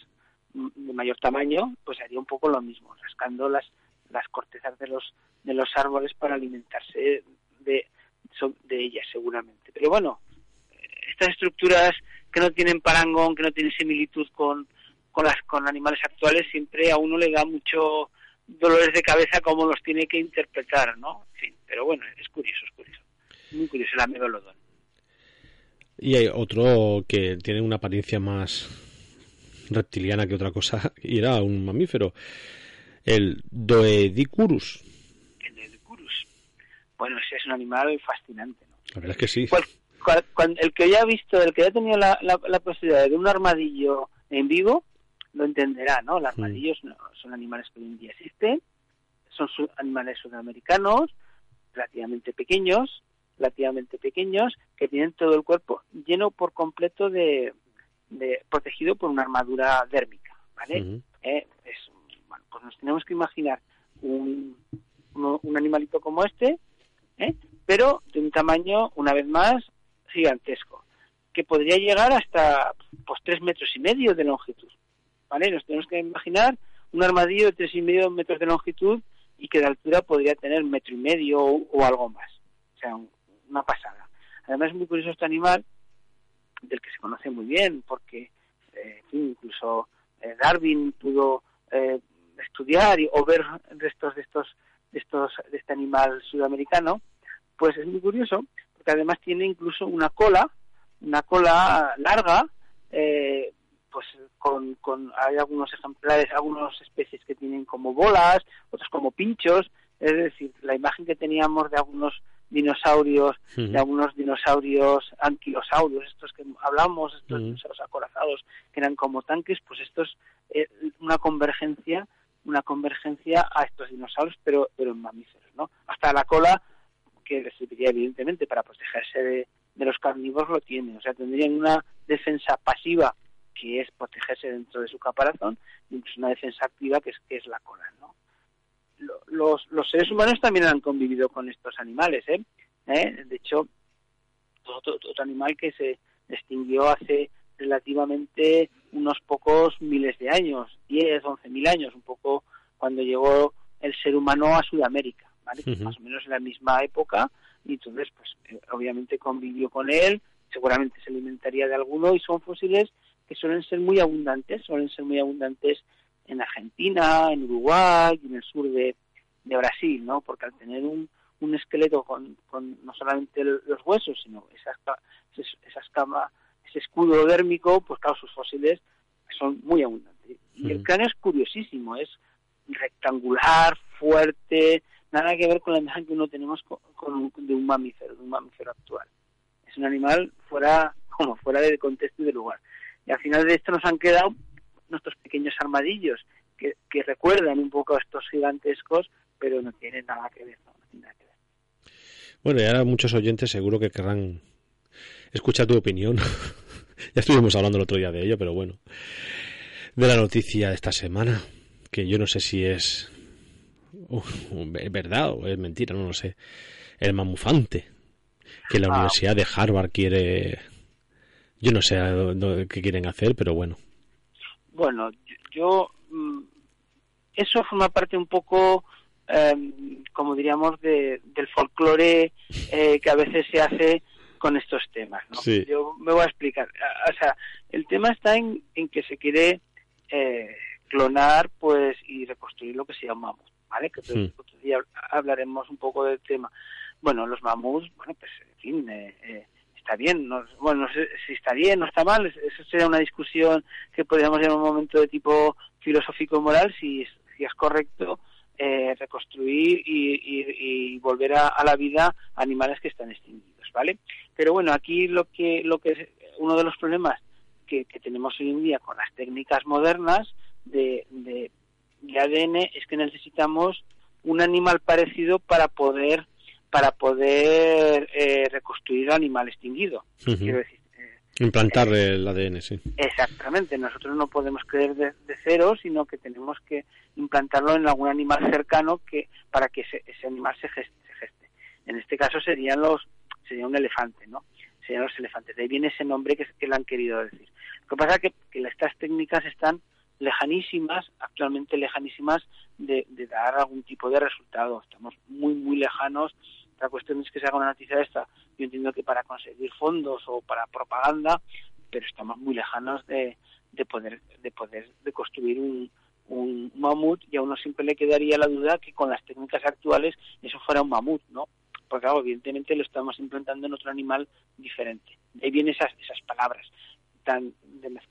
de mayor tamaño, pues haría un poco lo mismo, rascando las las cortezas de los de los árboles para alimentarse de de ellas seguramente. Pero bueno, estas estructuras que no tienen parangón, que no tienen similitud con con las con animales actuales, siempre a uno le da mucho dolores de cabeza cómo los tiene que interpretar, ¿no? En fin, pero bueno, es curioso, es curioso. Muy curioso el Amebiolodon. Y hay otro que tiene una apariencia más reptiliana que otra cosa, y era un mamífero. El Doedicurus. El Doedicurus. Bueno, ese es un animal fascinante, ¿no? La verdad es que sí. Cual, cual, cual, el que haya visto, el que haya tenido la, la, la posibilidad de ver un armadillo en vivo, lo entenderá, ¿no? Los armadillos mm. no, son animales que hoy en día existen, son su, animales sudamericanos, relativamente pequeños, relativamente pequeños, que tienen todo el cuerpo lleno por completo de, de protegido por una armadura dérmica, ¿vale? Uh-huh. Eh, es, bueno, pues nos tenemos que imaginar un, un, un animalito como este, ¿eh? Pero de un tamaño, una vez más, gigantesco, que podría llegar hasta pues tres metros y medio de longitud, ¿vale? Nos tenemos que imaginar un armadillo de tres y medio metros de longitud y que de altura podría tener metro y medio o, o algo más, o sea, un, una pasada. Además es muy curioso este animal, del que se conoce muy bien, porque eh, en fin, incluso eh, Darwin pudo eh, estudiar y, o ver restos de estos, de estos, de este animal sudamericano. Pues es muy curioso, porque además tiene incluso una cola, una cola larga, eh, pues con, con hay algunos ejemplares, algunas especies que tienen como bolas, otros como pinchos, es decir, la imagen que teníamos de algunos dinosaurios, uh-huh. de algunos dinosaurios anquilosaurios, estos que hablamos, estos uh-huh. dinosaurios acorazados, que eran como tanques, pues esto es eh, una convergencia, una convergencia a estos dinosaurios, pero, pero en mamíferos, ¿no? Hasta la cola, que les serviría evidentemente para protegerse de, de los carnívoros, lo tienen, o sea, tendrían una defensa pasiva, que es protegerse dentro de su caparazón, y incluso una defensa activa, que es, que es la cola, ¿no? Los, los seres humanos también han convivido con estos animales, ¿eh? ¿Eh? De hecho, otro, otro animal que se extinguió hace relativamente unos pocos miles de años, diez, once mil años, un poco cuando llegó el ser humano a Sudamérica, ¿vale? Uh-huh. Más o menos en la misma época, y entonces, pues, eh, obviamente convivió con él, seguramente se alimentaría de alguno, y son fósiles que suelen ser muy abundantes, suelen ser muy abundantes en Argentina, en Uruguay y en el sur de, de Brasil, ¿no? Porque al tener un, un esqueleto con, con no solamente el, los huesos, sino esas, esas camas, ese escudo dérmico, pues claro, sus fósiles son muy abundantes. Y el cráneo es curiosísimo, es rectangular, fuerte, nada que ver con la imagen que uno tenemos con, con, de un mamífero, de un mamífero actual. Es un animal fuera, como fuera de contexto y de lugar. Y al final de esto nos han quedado nuestros pequeños armadillos, que, que recuerdan un poco a estos gigantescos, pero no tienen nada que ver, ¿no? No tienen nada que ver. Bueno, y ahora muchos oyentes seguro que querrán escuchar tu opinión. Ya estuvimos hablando el otro día de ello, pero bueno. De la noticia de esta semana, que yo no sé si es uh, verdad o es mentira, no lo sé. El mamufante, que la ah. Universidad de Harvard quiere... Yo no sé qué quieren hacer, pero bueno. Bueno, yo... Eso forma parte un poco, eh, como diríamos, de, del folclore eh, que a veces se hace con estos temas, ¿no? Sí. Yo me voy a explicar. O sea, el tema está en, en que se quiere eh, clonar, pues, y reconstruir lo que se llama mamut, ¿vale? Que sí. Otro día hablaremos un poco del tema. Bueno, los mamuts, bueno, pues, en fin... Eh, eh, está bien, no, bueno, no sé si está bien, no está mal, eso sería una discusión que podríamos llevar un momento de tipo filosófico-moral, si, si es correcto eh, reconstruir y, y, y volver a, a la vida animales que están extinguidos, ¿vale? Pero bueno, aquí lo que, lo que es uno de los problemas que, que tenemos hoy en día con las técnicas modernas de, de, de A D N es que necesitamos un animal parecido para poder para poder eh, reconstruir al animal extinguido. Uh-huh. Quiero decir, eh, implantar eh, el A D N, sí. Exactamente. Nosotros no podemos creer de, de cero, sino que tenemos que implantarlo en algún animal cercano que para que ese, ese animal se geste, se geste. En este caso serían los sería un elefante, ¿no? Serían los elefantes. De ahí viene ese nombre que, que le han querido decir. Lo que pasa es que, que estas técnicas están lejanísimas, actualmente lejanísimas de, de dar algún tipo de resultado. Estamos muy, muy lejanos. La cuestión es que se haga una noticia de esta. Yo entiendo que para conseguir fondos o para propaganda, pero estamos muy lejanos de, de poder de poder de construir un, un mamut, y a uno siempre le quedaría la duda que con las técnicas actuales eso fuera un mamut, ¿no? Porque claro, evidentemente lo estamos implantando en otro animal diferente. De ahí vienen esas, esas palabras tan de mezclado.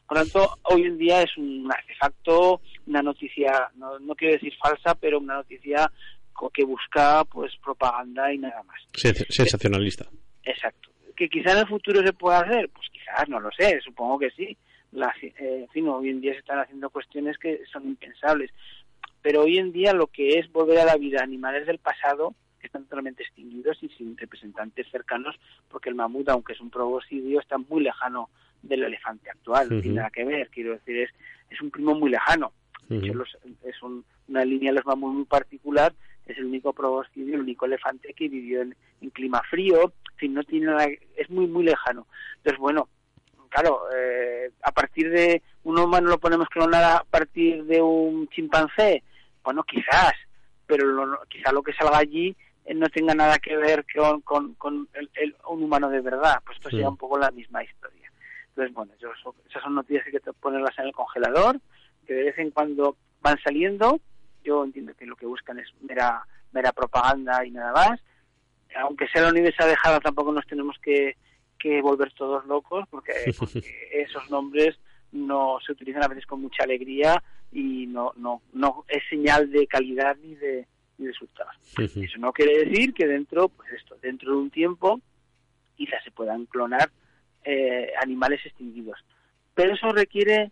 Por lo tanto, hoy en día es un artefacto, una noticia, no, no quiero decir falsa, pero una noticia que busca pues propaganda y nada más. Sensacionalista. Exacto. ¿Que quizá en el futuro se pueda hacer? Pues quizás, no lo sé, supongo que sí. La, eh, en fin, hoy en día se están haciendo cuestiones que son impensables. Pero hoy en día lo que es volver a la vida animales del pasado, que están totalmente extinguidos y sin representantes cercanos, porque el mamut, aunque es un proboscidio, está muy lejano del elefante actual, no uh-huh. tiene nada que ver, quiero decir, es, es un primo muy lejano. Uh-huh. De hecho, los, es un, una línea de los mamuts muy particular, es el único proboscidio, el único elefante que vivió en, en clima frío, en fin, no tiene nada, es muy, muy lejano. Entonces, bueno, claro, eh, a partir de un humano lo podemos clonar a partir de un chimpancé, bueno, quizás, pero lo, quizá lo que salga allí eh, no tenga nada que ver con, con, con el, el, un humano de verdad, pues esto sí. sería un poco la misma historia. Entonces, bueno, yo, esas son noticias que hay que ponerlas en el congelador, que de vez en cuando van saliendo. Yo entiendo que lo que buscan es mera mera propaganda y nada más. Aunque sea la Universidad de Harvard, tampoco nos tenemos que, que volver todos locos, porque, porque esos nombres no se utilizan a veces con mucha alegría y no no no es señal de calidad ni de ni de resultados. Uh-huh. Eso no quiere decir que dentro, pues esto, dentro de un tiempo, quizás se puedan clonar eh, animales extinguidos. Pero eso requiere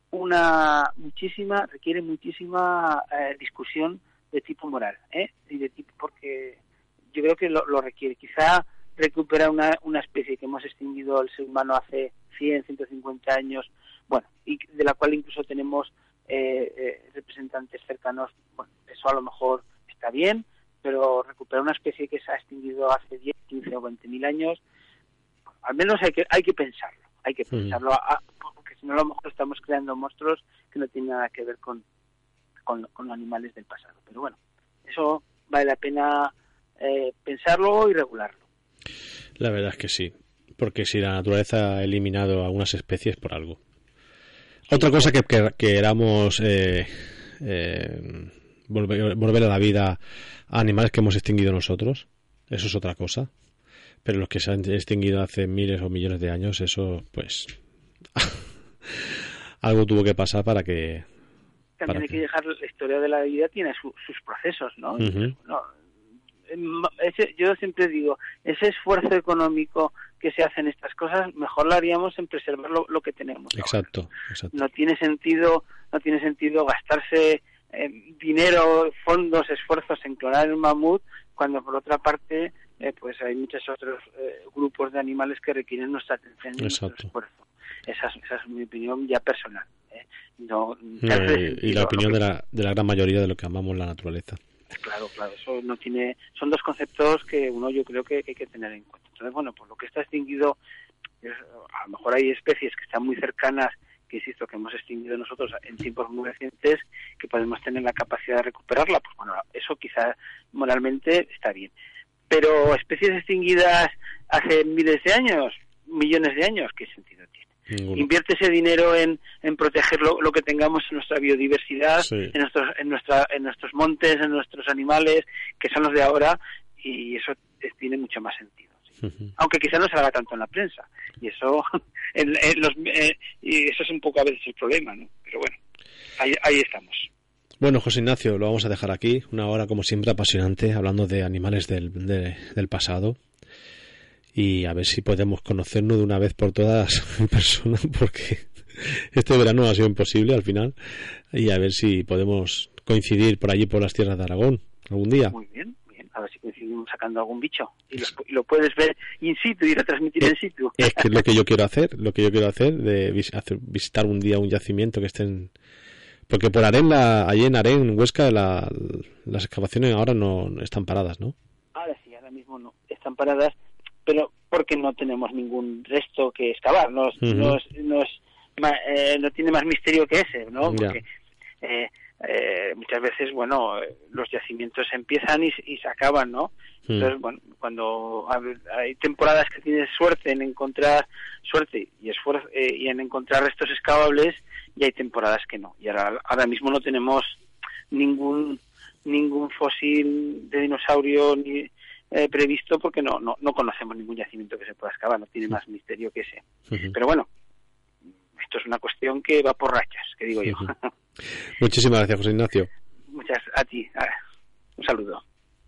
una muchísima requiere muchísima eh, discusión de tipo moral, ¿eh? Y de tipo, porque yo creo que lo, lo requiere. Quizá recuperar una una especie que hemos extinguido el ser humano hace cien, ciento cincuenta años, bueno, y de la cual incluso tenemos eh, eh, representantes cercanos, bueno, eso a lo mejor está bien, pero recuperar una especie que se ha extinguido hace diez, quince o veinte mil años, al menos hay que hay que pensarlo, hay que pensarlo, a, porque si no a lo mejor estamos creando monstruos que no tienen nada que ver con, con, con los animales del pasado. Pero bueno, eso vale la pena eh, pensarlo y regularlo. La verdad es que sí, porque si la naturaleza ha eliminado algunas especies por algo. Otra cosa que, que queramos eh, eh, volver, volver a la vida a animales que hemos extinguido nosotros, eso es otra cosa. Pero los que se han extinguido hace miles o millones de años, eso pues algo tuvo que pasar para que... También para hay que... que dejar, la historia de la vida tiene su, sus procesos, ¿no? Uh-huh. no ese, yo siempre digo, ese esfuerzo económico que se hace en estas cosas, mejor lo haríamos en preservar lo, lo que tenemos. Exacto, exacto. No tiene sentido, no tiene sentido gastarse eh, dinero, fondos, esfuerzos en clonar un mamut, cuando por otra parte eh, pues hay muchos otros eh, grupos de animales que requieren nuestra atención y nuestro esfuerzo. Esa, esa es mi opinión ya personal. ¿eh? No, no, y, y la opinión que... de, la, de la gran mayoría de lo que amamos la naturaleza. Claro, claro, eso no tiene, son dos conceptos que uno yo creo que, que hay que tener en cuenta. Entonces, bueno, pues lo que está extinguido, es, a lo mejor hay especies que están muy cercanas, que insisto, que hemos extinguido nosotros en tiempos muy recientes, que podemos tener la capacidad de recuperarla, pues bueno, eso quizá moralmente está bien. Pero especies extinguidas hace miles de años, millones de años, ¿qué sentido tiene? Ninguno. Invierte ese dinero en, en proteger lo, lo que tengamos en nuestra biodiversidad, sí. en nuestros en nuestra en nuestros montes, en nuestros animales, que son los de ahora, y eso es, tiene mucho más sentido. ¿sí? Uh-huh. Aunque quizá no se haga tanto en la prensa, y eso en, en los, eh, y eso es un poco a veces el problema, ¿no? Pero bueno, ahí, ahí estamos. Bueno, José Ignacio, lo vamos a dejar aquí, una hora como siempre apasionante, hablando de animales del, de, del pasado. Y a ver si podemos conocernos de una vez por todas en persona, porque este verano ha sido imposible al final. Y a ver si podemos coincidir por allí, por las tierras de Aragón, algún día. Muy bien, bien. A ver si coincidimos sacando algún bicho. Y lo, y lo puedes ver in situ y retransmitir es, in situ. Es que es lo que yo quiero hacer, lo que yo quiero hacer, de vis, hacer, visitar un día un yacimiento que estén... Porque por Aren, la, allí en Aren, Huesca, la, las excavaciones ahora no están paradas, ¿no? Ahora sí, ahora mismo no. Están paradas, pero porque no tenemos ningún resto que excavar, no, uh-huh. no, es, no, es, eh, no tiene más misterio que ese, ¿no? Porque eh, eh, muchas veces, bueno, los yacimientos empiezan y, y se acaban, ¿no? Uh-huh. Entonces, bueno, cuando hay temporadas que tienes suerte en encontrar suerte y esfuerzo eh, y en encontrar restos excavables, y hay temporadas que no. Y ahora, ahora mismo no tenemos ningún ningún fósil de dinosaurio ni Eh, previsto porque no, no no conocemos ningún yacimiento que se pueda excavar, no tiene más misterio que ese. Uh-huh. Pero bueno, esto es una cuestión investigación que va por rachas, que digo yo. Muchísimas gracias, José Ignacio. Muchas a ti. Un saludo.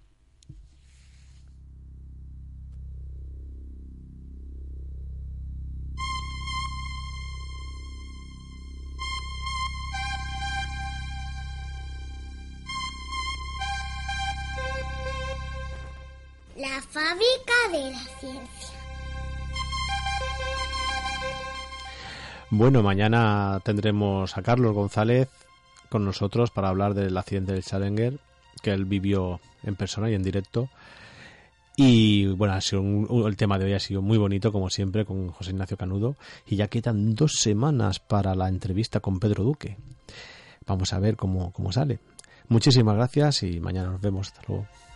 La fábrica de la ciencia. Bueno, mañana tendremos a Carlos González con nosotros para hablar del accidente del Challenger, que él vivió en persona y en directo. Y bueno, ha sido un, el tema de hoy ha sido muy bonito, como siempre, con José Ignacio Canudo. Y ya quedan dos semanas para la entrevista con Pedro Duque. Vamos a ver cómo, cómo sale. Muchísimas gracias y mañana nos vemos. Hasta luego.